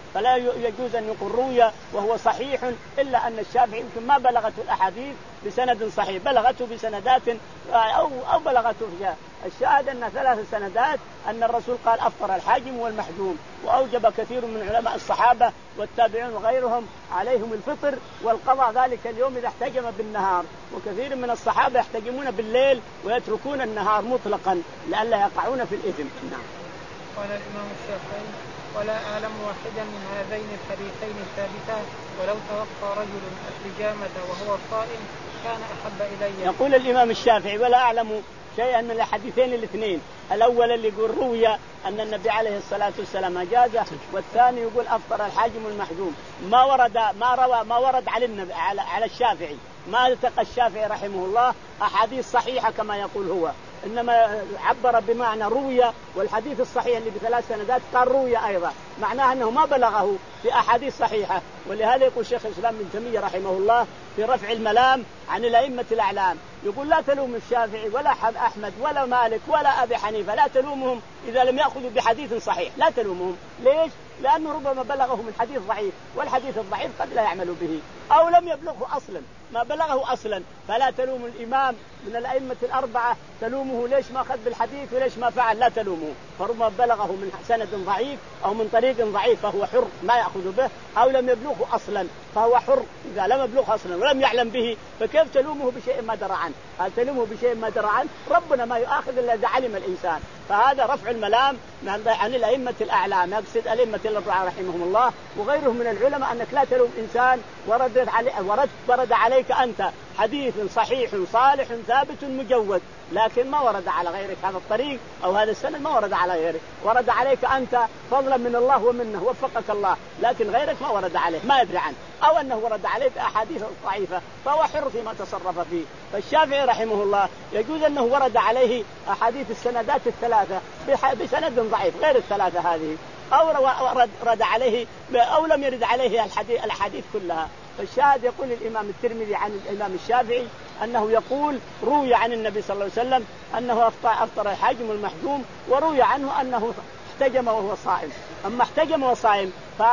فلا يجوز أن يقول روي وهو صحيح، إلا أن الشافعي يمكن ما بلغته الأحاديث بسند صحيح، بلغته بسندات أو أو بلغته فيها. الشاهد أن ثلاث سندات أن الرسول قال أفطر الحاجم والمحجوم، وأوجب كثير من علماء الصحابة والتابعين وغيرهم عليهم الفطر والقضاء ذلك اليوم إذا احتجم بالنهار، وكثير من الصحابة يحتجمون بالليل ويتركون النهار مطلقا لئلا يقعون في الإثم. نعم. قال الإمام الشافعي: ولا أعلم واحدا من هذين الحديثين ثابتا، ولو توقى رجل الحجامة وهو صائم كان أحب إلي. يقول الإمام الشافعي: ولا أعلم شيئا من الحديثين الاثنين، الأول اللي يقول روي أن النبي عليه الصلاة والسلام أجازه، والثاني يقول أفطر الحاجم والمحجوم. ما ورد ما روى ما ورد على النبي على على الشافعي، ما التقى الشافعي رحمه الله أحاديث صحيحة كما يقول هو، إنما عبر بمعنى روي، والحديث الصحيح اللي بثلاث سندات قال روي أيضا، معناه أنه ما بلغه في أحاديث صحيحة. ولهذا يقول شيخ الإسلام ابن تيمية رحمه الله في رفع الملام عن الأئمة الأعلام، يقول: لا تلوم الشافعي ولا أحمد ولا مالك ولا أبي حنيفة، لا تلومهم إذا لم يأخذوا بحديث صحيح، لا تلومهم. ليش؟ لأنه ربما بلغه من حديث ضعيف، والحديث الضعيف قد لا يعمل به أو لم يبلغه أصلا، ما بلغه أصلا. فلا تلوم الإمام من الأئمة الأربعة تلومه ليش ما أخذ بالحديث وليش ما فعل، لا تلومه، فربما بلغه من سند ضعيف أو من طريق ضعيف فهو حر ما يأخذ به، أو لم يبلغه أصلا فهو حر إذا لم يبلغه أصلا ولم يعلم به، فكيف تلومه بشيء ما درى عنه؟ هل تلومه بشيء ما درى عنه؟ ربنا ما يؤاخذ إلا إذا علم الإنسان. فهذا رفع الملام عن الأئمة الأعلام، يقصد الأئمة الأربعة رحمهم الله وغيرهم من العلماء، أنك لا تلوم إنسان ورد علي ورد ورد عليك أنت حديث صحيح صالح ثابت مجود، لكن ما ورد على غيرك هذا الطريق أو هذا السند، ما ورد على غيرك، ورد عليك أنت فضلا من الله ومنه وفقك الله، لكن غيرك ما ورد عليه ما يدري عنه، أو أنه ورد عليك أحاديث ضعيفة فهو حر فيما تصرف فيه. فالشافعي رحمه الله يجوز أنه ورد عليه أحاديث السندات الثلاثة بسند ضعيف غير الثلاثة هذه، أو رد عليه أو لم يرد عليه الحديث الأحاديث كلها. فالشاهد يقول الإمام الترمذي عن الإمام الشافعي أنه يقول روي عن النبي صلى الله عليه وسلم أنه أفطر الحاجم والمحجوم، وروي عنه أنه احتجم وهو صائم. أما احتجم وهو صائم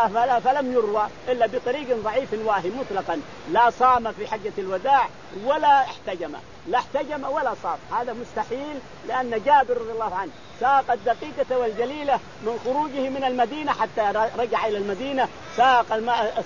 فلم يروى إلا بطريق ضعيف واهم مطلقا، لا صام في حجة الوداع ولا احتجم، لا احتجم ولا صام، هذا مستحيل، لأن جابر رضي الله عنه ساق الدقيقة والجليلة من خروجه من المدينة حتى رجع إلى المدينة، ساق الماء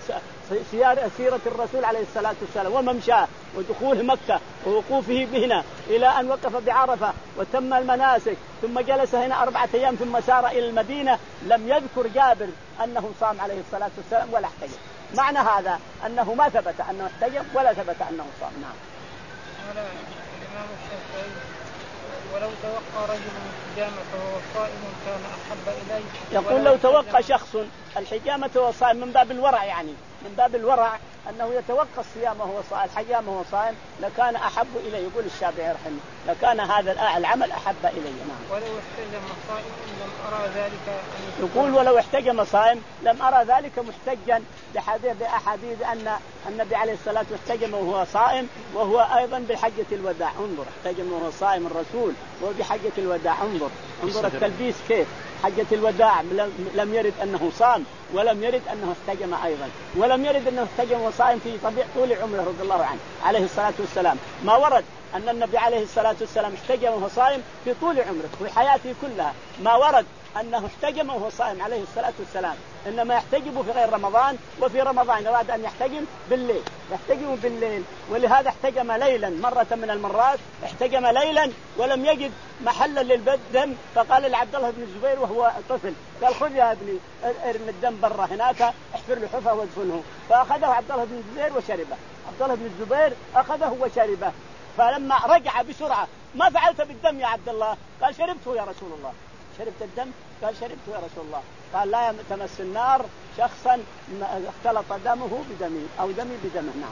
سيرة الرسول عليه الصلاة والسلام وممشاه ودخوله مكة ووقوفه هنا إلى أن وقف بعرفة وتم المناسك، ثم جلس هنا أربعة أيام ثم سار إلى المدينة. لم يذكر جابر أنه صام عليه الصلاة والسلام ولا احتجم. معنى هذا أنه ما ثبت أنه احتجم ولا ثبت أنه صام. نعم. قال الإمام الشافعي: ولو توقى رجل الحجامة وهو صائم كان أحب إليه. يقول لو توقى شخص الحجامة وهو صائم من باب الورع، يعني من باب الورع أنه يتوقى الصيام وهو صائم الحجامة وهو صائم لكان أحب إليه. يقول الشافعي رحمه لكان هذا العمل أحب إليه. نعم. ولو احتجم صائم لم أرى ذلك. يقول ولو احتجم صائم لم أرى ذلك محتجا بحديث بأحاديث أن النبي عليه الصلاة والسلام احتجم وهو صائم، وهو أيضا بحجة الوداع. انظر احتجم وهو صائم الرسول وبحجة الوداع. انظر انظر التلبيس كيف. حجة الوداع لم يرد أنه صام ولم يرد أنه احتجم أيضا، ولم يرد أنه احتجم وصائم في طبيعة طول عمره رضي الله عنه عليه الصلاة والسلام. ما ورد أن النبي عليه الصلاة والسلام احتجم وهو صائم في طول عمره في حياته كلها، ما ورد أنه احتجم وهو صائم عليه الصلاة والسلام، إنما يحتجب في غير رمضان، وفي رمضان أراد أن يحتجم بالليل يحتجم بالليل. ولهذا احتجم ليلا مرة من المرات، احتجم ليلا ولم يجد محلا للدم، فقال لعبد الله بن الزبير وهو طفل قال خذ يا ابني ارمي الدم برا هناك احفر له حفرة وادفنه، فأخذه عبد الله بن الزبير وشربه. عبد الله بن الزبير أخذه وشربه، فلما رجع بسرعة ما فعلت بالدم يا عبد الله؟ قال شربته يا رسول الله. شربت الدم؟ قال شربته يا رسول الله. قال لا تمس النار شخصا اختلط دمه بدمي أو دمي بدمه. نعم.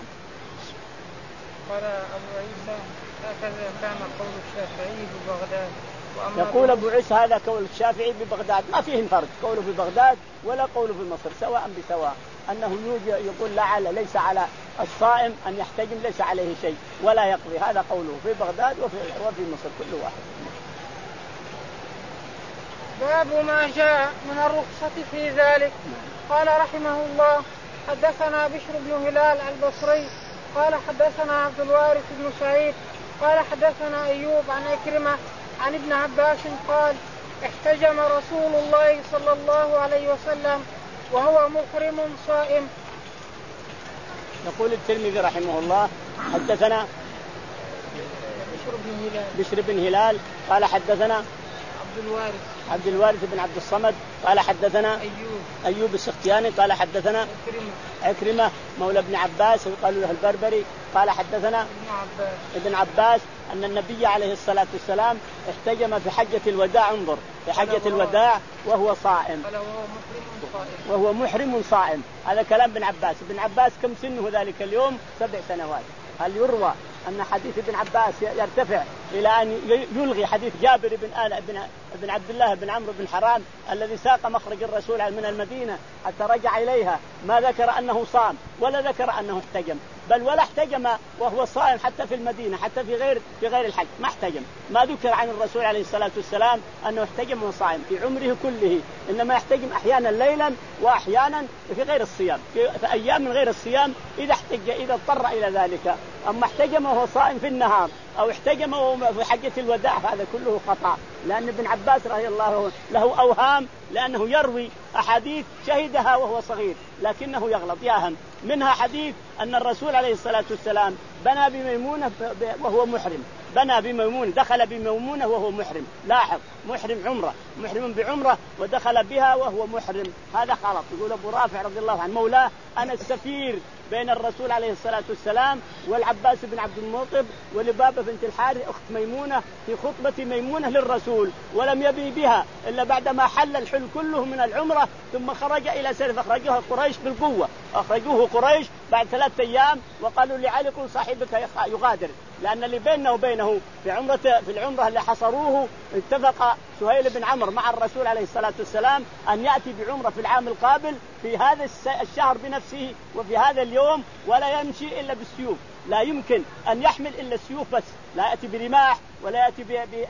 قال أبو عيسى هكذا كان قول الشافعي ببغداد. يقول أبو عيسى هذا قول الشافعي ببغداد، ما فيه فرق قوله في بغداد ولا قوله في مصر، سواء بسواء، أنه يقول لعل ليس على الصائم أن يحتجم ليس عليه شيء ولا يقضي، هذا قوله في بغداد وفي وفي مصر كل واحد. باب ما جاء من الرخصة في ذلك. قال رحمه الله حدثنا بشر بن هلال البصري قال حدثنا عبد الوارث بن سعيد قال حدثنا أيوب عن أكرمة عن ابن عباس قال احتجم رسول الله صلى الله عليه وسلم وهو محرم صائم. يقول الترمذي رحمه الله حدثنا بشر بن هلال بشر بن هلال قال حدثنا عبد الوارث عبد الوارث بن عبد الصمد قال حدثنا أيوب أيوب السختياني قال حدثنا أكرمة عكرمة مولى ابن عباس قالوا له البربري قال حدثنا ابن عباس ابن عباس أن النبي عليه الصلاة والسلام احتجم في حجة الوداع. انظر في حجة الوداع وهو صائم وهو محرم صائم. هذا كلام ابن عباس. ابن عباس كم سنه ذلك اليوم؟ سبع سنوات. هل يروى أن حديث ابن عباس يرتفع إلى أن يلغي حديث جابر بن آل بن بن عبد الله بن عمرو بن حرام الذي ساق مخرج الرسول من المدينة حتى رجع إليها؟ ما ذكر أنه صام ولا ذكر أنه احتجم، بل ولا احتجم وهو صائم حتى في المدينة، حتى في غير في غير الحج ما احتجم. ما ذكر عن الرسول عليه الصلاة والسلام أنه احتجم وهو صائم في عمره كله، إنما يحتجم أحيانا ليلا وأحيانا في غير الصيام، في, في أيام من غير الصيام إذا احتج إذا اضطر إلى ذلك. أما احتجم وهو صائم في النهار أو احتجم وهو في حجة الوداع هذا كله خطأ، لأن ابن عباس رضي الله عنه له أوهام، لأنه يروي أحاديث شهدها وهو صغير لكنه يغلط ياهم. منها حديث أن الرسول عليه الصلاة والسلام بنى بميمونة وهو محرم، بنى بميمونة دخل بميمونة وهو محرم. لاحظ، محرم عمرة، محرم بعمرة ودخل بها وهو محرم، هذا خلط. يقول أبو رافع رضي الله عنه مولاه أنا السفير بين الرسول عليه الصلاة والسلام والعباس بن عبد المطلب ولبابة بنت الحارث أخت ميمونة في خطبة ميمونة للرسول، ولم يبي بها إلا بعدما حل الحل كله من العمرة ثم خرج إلى سرف. أخرجوها قريش بالقوة، أخرجوه قريش بعد ثلاثة أيام وقالوا لعلي كن صاحبك يغادر، لأن اللي بينه وبينه في عمرة في العمرة اللي حصروه اتفق سهيل بن عمرو مع الرسول عليه الصلاة والسلام أن يأتي بعمرة في العام القابل في هذا الشهر بنفسه وفي هذا اليوم، ولا يمشي إلا بالسيوف، لا يمكن أن يحمل إلا السيوف بس، لا يأتي برماح ولا يأتي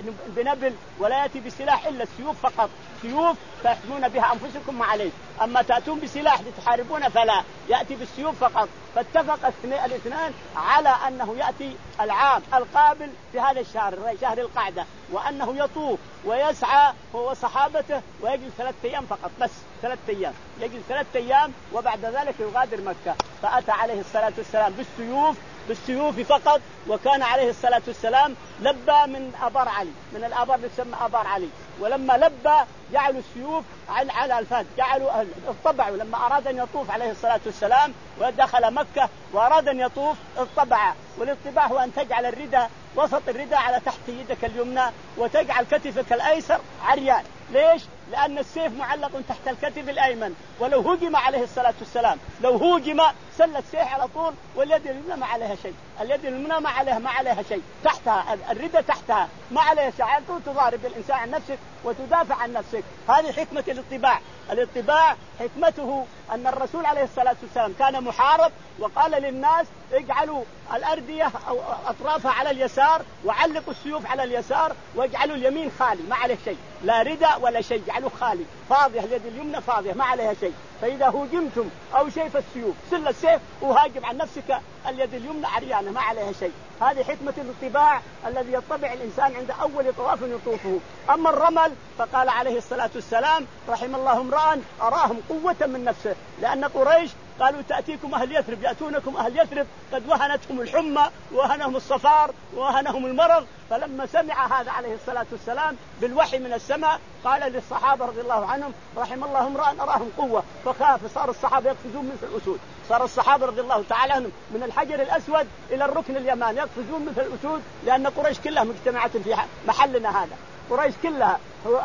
بنبل ولا يأتي بسلاح إلا السيوف فقط. سيوف تحمون بها أنفسكم ما عليك، أما تأتون بسلاح لتحاربون فلا، يأتي بالسيوف فقط. فاتفق الاثنان على أنه يأتي العام القابل في هذا الشهر شهر القعدة، وأنه يطوف ويسعى هو وصحابته ويجلس ثلاثة أيام فقط، بس ثلاثة أيام يجلس ثلاثة أيام وبعد ذلك يغادر مكة. فأتى عليه الصلاة والسلام بالسيوف بالسيوف فقط، وكان عليه الصلاة والسلام لبى من أبار علي، من الآبار اللي تسمى أبار علي، ولما لبى جعلوا السيوف على الفاس، جعلوا اطبعوا لما أراد أن يطوف عليه الصلاة والسلام ودخل مكة وأراد أن يطوف اطبع. والاطباع هو أن تجعل الرداء وسط الرداء على تحت يدك اليمنى وتجعل كتفك الأيسر عريان. ليش؟ لأن السيف معلق تحت الكتف الأيمن، ولو هجم عليه الصلاة والسلام لو هجم سل السيف على طول، واليد اليمنى ما عليها شيء، اليد اليمنى ما عليها ما عليها شيء، تحتها الردة تحتها ما عليها شيء، تضارب الإنسان عن نفسك وتدافع عن نفسك. هذه حكمة الاطباع. الاطباع حكمته أن الرسول عليه الصلاة والسلام كان محارب وقال للناس اجعلوا الأردية أو أطرافها على اليسار وعلقوا السيوف على اليسار واجعلوا اليمين خالي ما عليه شيء، لا رداء ولا شيء، اجعلوا خالي فاضية، اليد اليمنى فاضية ما عليها شيء. فإذا هجمتم أو شيء فالسيوف سل السيف وهاجم عن نفسك اليد اليمنى عريانة ما عليها شيء. هذه حكمة الاطباع الذي يطبع الإنسان عند أول طواف يطوفه. أما الرمل فقال عليه الصلاة والسلام رحم الله امرأ أراهم قوة من نفسه، لأن قريش قالوا تأتيكم أهل يثرب يأتونكم أهل يثرب قد وهنتهم الحمى ووهنهم الصفار ووهنهم المرض. فلما سمع هذا عليه الصلاة والسلام بالوحي من السماء قال للصحابة رضي الله عنهم رحم الله امرأ أراهم قوة، فخاف. صار الصحابة يقفزون مثل الأسود، صار الصحابة رضي الله تعالى عنهم من الحجر الأسود إلى الركن اليماني يقفزون مثل الأسود، لأن قريش كلها مجتمعات في محلنا هذا، قريش كلها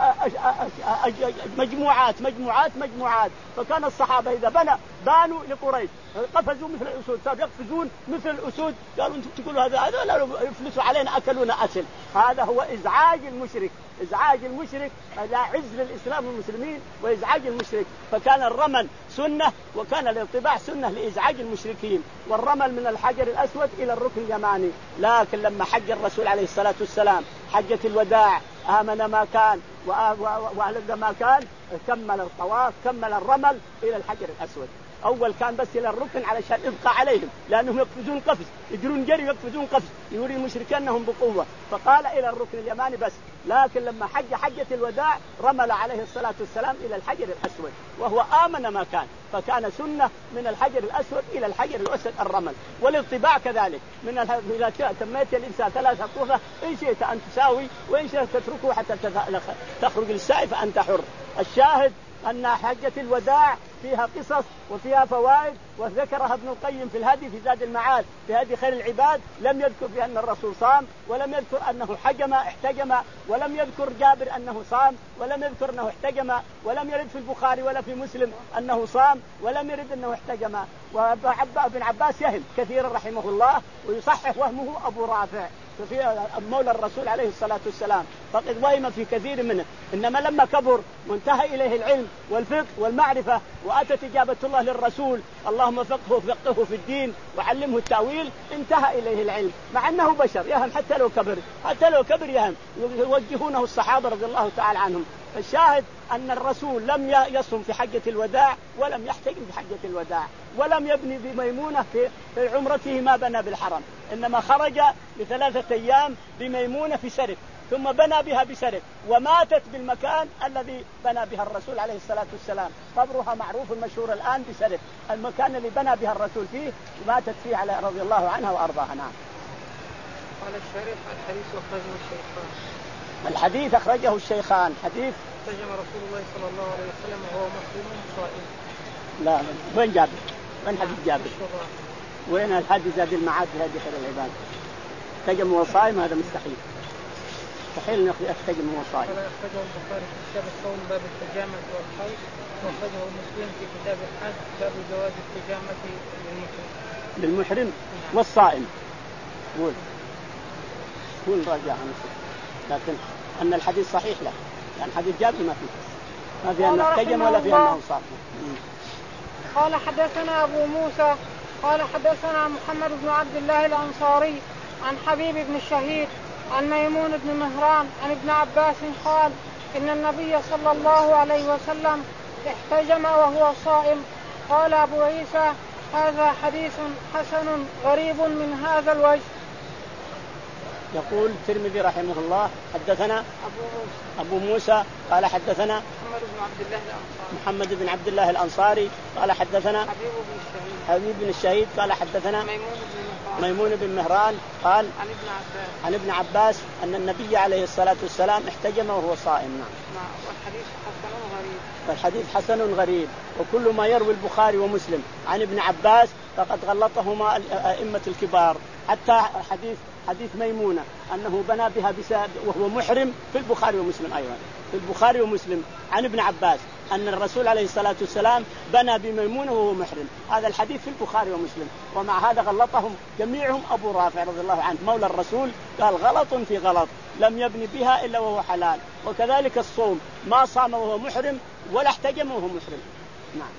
مجموعات مجموعات مجموعات. فكان الصحابة إذا بنى بانوا لقريش قفزوا مثل الأسود، صار يقفزون مثل الأسود. قالوا أنتم تقولوا هذا هذا لا يفلسوا علينا أكلونا أسل. هذا هو إزعاج المشرك، إزعاج المشرك لا عز للإسلام والمسلمين وإزعاج المشرك. فكان الرمل سنة وكان الاطباع سنة لإزعاج المشركين، والرمل من الحجر الأسود إلى الركن اليماني. لكن لما حج الرسول عليه الصلاة والسلام حجة الوداع آمن ما كان وأهلك ما كان كمل الطواف كمل الرمل إلى الحجر الأسود. أول كان بس إلى الركن علشان إبقى عليهم لأنهم يقفزون قفز يجرون جري يقفزون قفز يوري المشركين أنهم بقوة، فقال إلى الركن اليماني بس. لكن لما حج حجة الوداع رمل عليه الصلاة والسلام إلى الحجر الأسود وهو آمن ما كان، فكان سنة من الحجر الأسود إلى الحجر الأسود الرمل. والاطباع كذلك من إذا تميت الإنسان ثلاثة طوفة إن شئت أن تساوي وإن شئت تتركه حتى تخرج للسعي فأنت حر. الشاهد أن حجة الوداع فيها قصص وفيها فوائد، وذكرها ابن القيم في الهدي في زاد المعاد في هدي خير العباد. لم يذكر بأن الرسول صام، ولم يذكر أنه حجم احتجم، ولم يذكر جابر أنه صام، ولم يذكر أنه احتجم، ولم يرد في البخاري ولا في مسلم أنه صام، ولم يرد أنه احتجم. وابن عباس يهم كثيرا رحمه الله ويصحح وهمه أبو رافع في مولى الرسول عليه الصلاة والسلام، فقد وهم في كثير منه. إنما لما كبر وانتهى إليه العلم والفقه والمعرفة وأتت إجابة الله للرسول اللهم فقهه فقهه في الدين وعلمه التأويل، انتهى إليه العلم مع أنه بشر يهم حتى لو كبر حتى لو كبر يهم يوجهونه الصحابة رضي الله تعالى عنهم. الشاهد أن الرسول لم يصم في حجة الوداع ولم يحتجم في حجة الوداع ولم يبني بميمونة في عمرته ما بنى بالحرم، إنما خرج لثلاثة أيام بميمونة في سرف ثم بنى بها بسرف وماتت بالمكان الذي بنى بها الرسول عليه الصلاة والسلام. قبرها معروف المشهور الآن بسرف، المكان اللي بنى بها الرسول فيه ماتت فيه على رضي الله عنها وأرضاها. نعم. قال الشريف الحديث أخرجه الشيخان. الحديث أخرجه الشيخان حديث احتجم رسول الله صلى الله عليه وسلم وهو محرم صائم. لا وين جابر؟ وين حديث جابر؟ وين الحديث زاد المعاد في هذه خير العباد؟ احتجم وهو صائم هذا مستحيل، مستحيل يحتجم وهو صائم. قال أخرجه البخاري في كتاب الصوم باب الحجامة والحيض، وأخرجه مسلم في كتاب الحج باب جواز الحجامة للمحرم والصائم. قول قول راجع عنه، لكن أن الحديث صحيح له لأن يعني حديث جابر ما فيه ما فيه أنه احتجم ولا فيه أنه صائم. قال حدثنا أبو موسى قال حدثنا محمد بن عبد الله الأنصاري عن حبيب بن الشهيد عن ميمون بن مهران عن ابن عباس قال إن النبي صلى الله عليه وسلم احتجم وهو صائم. قال أبو عيسى هذا حديث حسن غريب من هذا الوجه. يقول الترمذي رحمه الله حدثنا أبو موسى, أبو موسى قال حدثنا محمد بن عبد الله الأنصاري محمد بن عبد الله الأنصاري قال حدثنا حبيب بن الشهيد حبيب بن الشهيد قال حدثنا ميمون بن ميمون بن مهران قال عن ابن عباس عن ابن عباس أن النبي عليه الصلاة والسلام احتجم وهو صائم. نعم. والحديث حسن غريب. والحديث حسن غريب، وكل ما يروي البخاري ومسلم عن ابن عباس فقد غلطهما الأئمة الكبار. حتى حديث حديث ميمونة أنه بنى بها بسبب وهو محرم في البخاري ومسلم أيضا في البخاري ومسلم عن ابن عباس أن الرسول عليه الصلاة والسلام بنى بميمونة وهو محرم. هذا الحديث في البخاري ومسلم، ومع هذا غلطهم جميعهم أبو رافع رضي الله عنه مولى الرسول قال غلط في غلط لم يبني بها إلا وهو حلال. وكذلك الصوم ما صام وهو محرم ولا احتجم وهو محرم. نعم.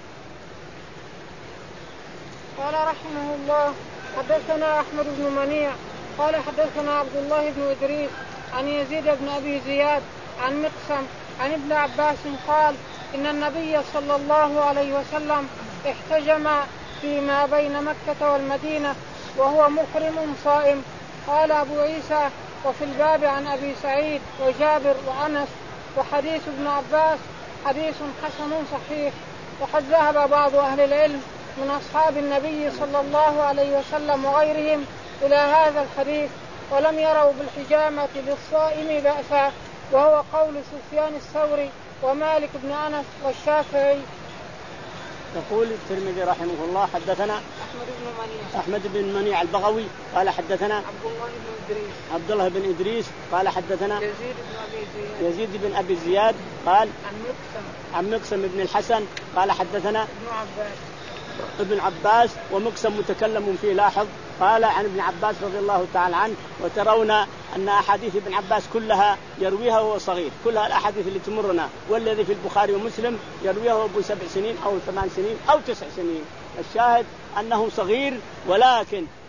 قال رحمه الله حدثنا أحمد بن منيع قال حدثنا عبد الله بن إدريس عن يزيد بن أبي زياد عن مقسم عن ابن عباس قال إن النبي صلى الله عليه وسلم احتجم فيما بين مكة والمدينة وهو محرم صائم. قال أبو عيسى وفي الباب عن أبي سعيد وجابر وأنس وحديث ابن عباس حديث حسن صحيح. وقد ذهب بعض أهل العلم من أصحاب النبي صلى الله عليه وسلم وغيرهم إلى هذا الحديث ولم يروا بالحجامة للصائم بأسا، وهو قول سفيان الثوري ومالك بن أنس والشافعي. يقول الترمذي رحمه الله حدثنا أحمد بن منيع أحمد بن منيع البغوي قال حدثنا عبد الله بن إدريس عبد الله بن إدريس قال حدثنا يزيد بن أبي زياد يزيد بن أبي زياد قال عن مقسم عن مقسم بن الحسن قال حدثنا ابن عباس ابن عباس ومقسم متكلم فيه لاحظ قال عن ابن عباس رضي الله تعالى عنه. وترون أن أحاديث ابن عباس كلها يرويها وهو صغير، كلها الأحاديث اللي تمرنا والذي في البخاري ومسلم يرويها وهو سبع سنين أو ثمان سنين أو تسع سنين. الشاهد أنه صغير ولكن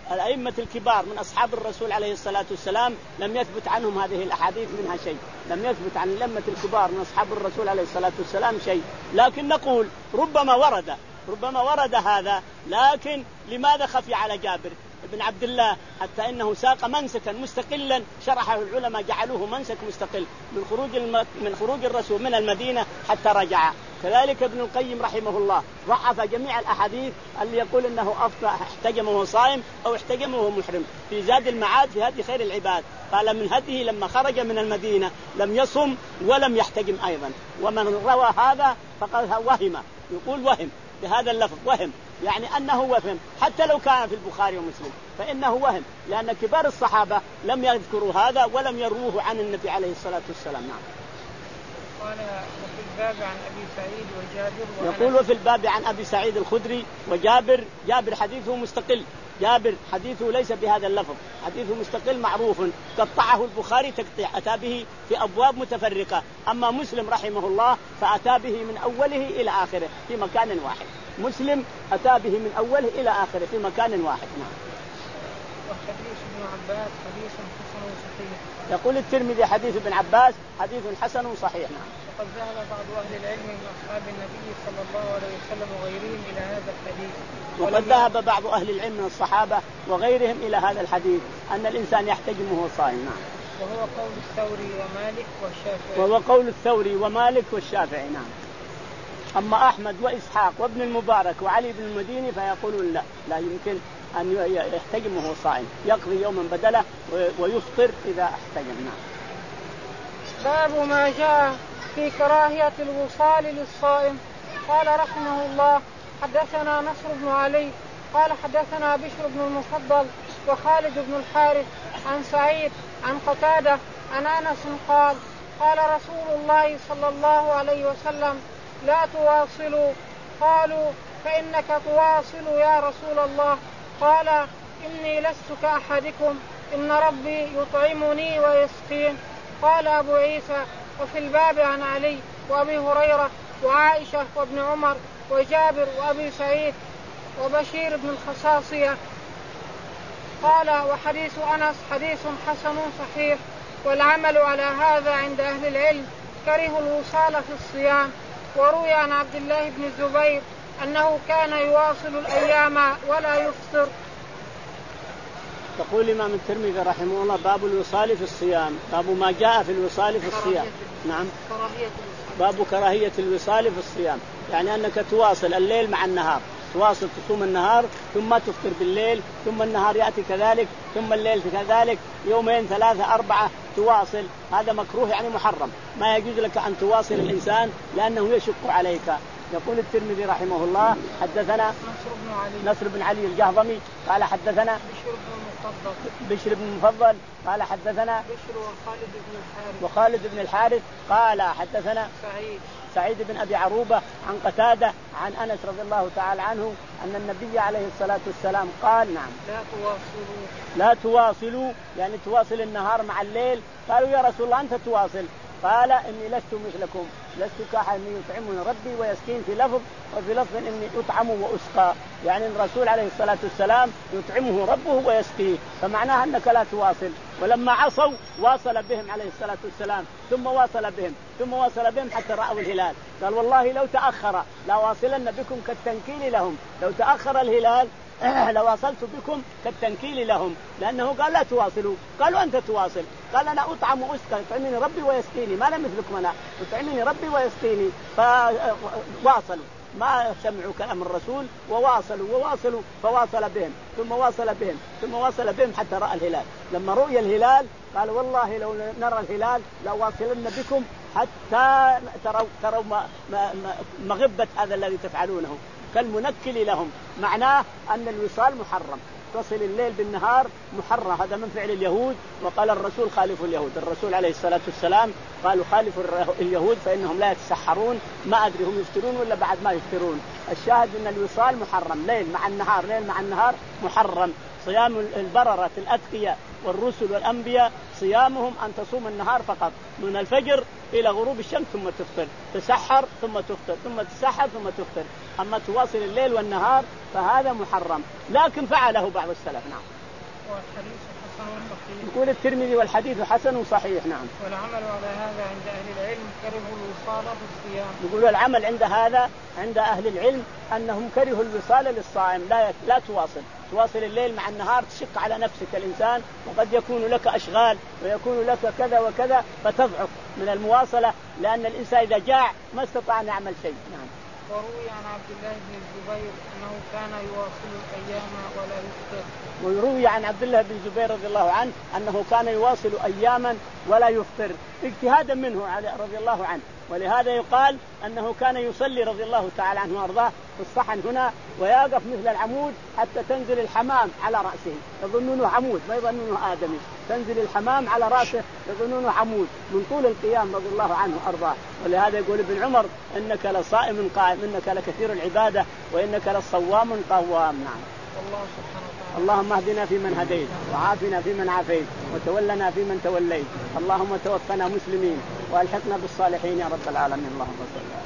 الأئمة الكبار من أصحاب الرسول عليه الصلاة والسلام لم يثبت عنهم هذه الأحاديث منها شيء، لم يثبت عن الأئمة الكبار من أصحاب الرسول عليه الصلاة والسلام شيء. لكن نقول ربما ورد ربما ورد هذا، لكن لماذا خفي على جابر بن عبد الله حتى إنه ساق منسكا مستقلا شرحه العلماء جعلوه منسك مستقل من خروج الم... من خروج الرسول من المدينة حتى رجع. كذلك ابن القيم رحمه الله ضعف جميع الأحاديث اللي يقول إنه أفطر احتجم وهو صائم أو احتجم وهو محرم في زاد المعاد في هدي خير العباد. قال من هديه لما خرج من المدينة لم يصم ولم يحتجم أيضا. ومن روى هذا فقد وهم، يقول وهم بهذا اللفظ، وهم يعني أنه وهم حتى لو كان في البخاري ومسلم فإنه وهم، لأن كبار الصحابة لم يذكروا هذا ولم يروه عن النبي عليه الصلاة والسلام. نعم. قال وفي الباب عن أبي سعيد وجابر. يقول وفي الباب عن أبي سعيد الخدري وجابر. جابر حديثه مستقل، جابر حديثه ليس بهذا اللفظ، حديثه مستقل معروف قطعه البخاري تقطيع أتى به في أبواب متفرقة. أما مسلم رحمه الله فأتى به من أوله إلى آخره في مكان واحد. مسلم أتى به من أوله إلى آخره في مكان واحد. نعم. وحديث ابن عباس حديث حسن صحيح. يقول الترمذي حديث ابن عباس حديث حسن صحيح. نعم. وقد ذهب بعض أهل العلم من أصحاب النبي صلى الله عليه وسلم وغيرهم إلى هذا الحديث. وقد ذهب بعض أهل العلم من الصحابة وغيرهم إلى هذا الحديث أن الإنسان يحتجم وهو صائم. نعم. وهو قول الثوري ومالك والشافعي. وهو قول الثوري ومالك والشافعي. نعم. أما أحمد وإسحاق وابن المبارك وعلي بن المديني فيقولون لا لا يمكن أن يحتجم وهو صائم، يقضي يوما بدله ويفطر إذا احتجم. نعم. باب ما جاء في كراهية الوصال للصائم. قال رحمه الله حدثنا نصر بن علي قال حدثنا بشر بن المفضل وخالد بن الحارث عن سعيد عن قتادة عن أنس قال قال رسول الله صلى الله عليه وسلم لا تواصلوا. قالوا فإنك تواصل يا رسول الله. قال إني لست كأحدكم إن ربي يطعمني ويسقين. قال أبو عيسى وفي الباب عن علي وأبي هريرة وعائشة وابن عمر وجابر وأبي سعيد وبشير بن الخصاصية. قال وحديث أنس حديث حسن صحيح. والعمل على هذا عند أهل العلم كره الوصال في الصيام. وروي عن عبد الله بن الزبير أنه كان يواصل الأيام ولا يفطر. تقول الإمام الترمذي رحمه الله باب الوصال في الصيام، باب ما جاء في الوصال في الصيام. نعم. باب كراهية الوصال في الصيام، يعني أنك تواصل الليل مع النهار، تواصل تصوم النهار ثم تفطر بالليل ثم النهار يأتي كذلك ثم الليل كذلك يومين ثلاثة أربعة تواصل، هذا مكروه يعني محرم، ما يجوز لك أن تواصل الإنسان لأنه يشق عليك. يقول الترمذي رحمه الله حدثنا نصر بن علي, نصر بن علي الجهضمي قال حدثنا بشر بن المفضل بشر بن المفضل قال حدثنا بشر وخالد بن الحارث وخالد بن الحارث قال حدثنا سعيد سعيد بن أبي عروبة عن قتادة عن أنس رضي الله تعالى عنه أن النبي عليه الصلاة والسلام قال نعم لا تواصلوا لا تواصلوا يعني تواصل النهار مع الليل. قالوا يا رسول الله أنت تواصل، قال إني لست مثلكم لست كأحد يطعمني ربي ويسقين في لفظ وفي لفظ إني أطعم وأسقى، يعني الرسول عليه الصلاة والسلام يطعمه ربه ويسقيه، فمعناها أنك لا تواصل. ولما عصوا واصل بهم عليه الصلاة والسلام ثم واصل بهم ثم واصل بهم حتى رأوا الهلال، قال والله لو تأخر لواصلن بكم كالتنكيل لهم، لو تأخر الهلال لواصلت بكم كالتنكيل لهم، لأنه قال لا تواصلوا، قالوا أنت تواصل، قال أنا أطعم وأسقى يطعمني ربي ويسقيني، ما أنا مثلكم أنا يطعمني ربي ويسقيني، فواصلوا ما سمعوا كلام الرسول وواصلوا وواصلوا فواصل بهم ثم واصل بهم ثم واصل بهم حتى رأى الهلال. لما رؤي الهلال قال والله لو نرى الهلال لواصلن بكم حتى تروا تروا مغبة هذا الذي تفعلونه كالمنكل لهم، معناه أن الوصال محرم، تصل الليل بالنهار محرم، هذا من فعل اليهود. وقال الرسول خالفوا اليهود، الرسول عليه الصلاة والسلام قالوا خالفوا اليهود فإنهم لا يتسحرون، ما أدري هم يفطرون ولا بعد ما يفطرون. الشاهد أن الوصال محرم، ليل مع النهار ليل مع النهار محرم، صيام البررة الأتقياء والرسل والأنبياء صيامهم أن تصوم النهار فقط من الفجر إلى غروب الشمس ثم تفطر، تسحر ثم تفطر، ثم تسحر ثم تفطر. أما تواصل الليل والنهار فهذا محرم، لكن فعله بعض السلف. نعم. والحديث حسن صحيح. يقول الترمذي والحديث حسن صحيح. نعم. والعمل على هذا عند أهل العلم كرهوا الوصال في الصيام. يقول العمل عند هذا عند أهل العلم أنهم كرهوا الوصال للصائم، لا لا تواصل تواصل الليل مع النهار، تشق على نفسك الإنسان، وقد يكون لك أشغال ويكون لك كذا وكذا فتضعف من المواصلة، لأن الإنسان إذا جاع ما استطاع أن يعمل شيء. نعم. وروي عن عبد الله بن الزبير أنه كان يواصل الأيام ولا يفطر. ويروي عن عبد الله بن الزبير رضي الله عنه أنه كان يواصل أياما ولا يفطر اجتهادا منه رضي الله عنه، ولهذا يقال أنه كان يصلي رضي الله تعالى عنه وأرضاه في الصحن هنا ويقف مثل العمود حتى تنزل الحمام على رأسه، يظنونه عمود ما يظنونه آدمي، تنزل الحمام على رأسه يظنونه عمود من طول القيام رضي الله عنه وأرضاه. ولهذا يقول ابن عمر إنك لصائم قائم، إنك لكثير العبادة وإنك لصوام قوام. نعم. الله سبحانه وتعالى. اللهم اهدنا فيمن هديت وعافنا فيمن عافيت وتولنا فيمن توليت، اللهم توفنا مسلمين والحقنا بالصالحين يا رب العالمين. اللهم صل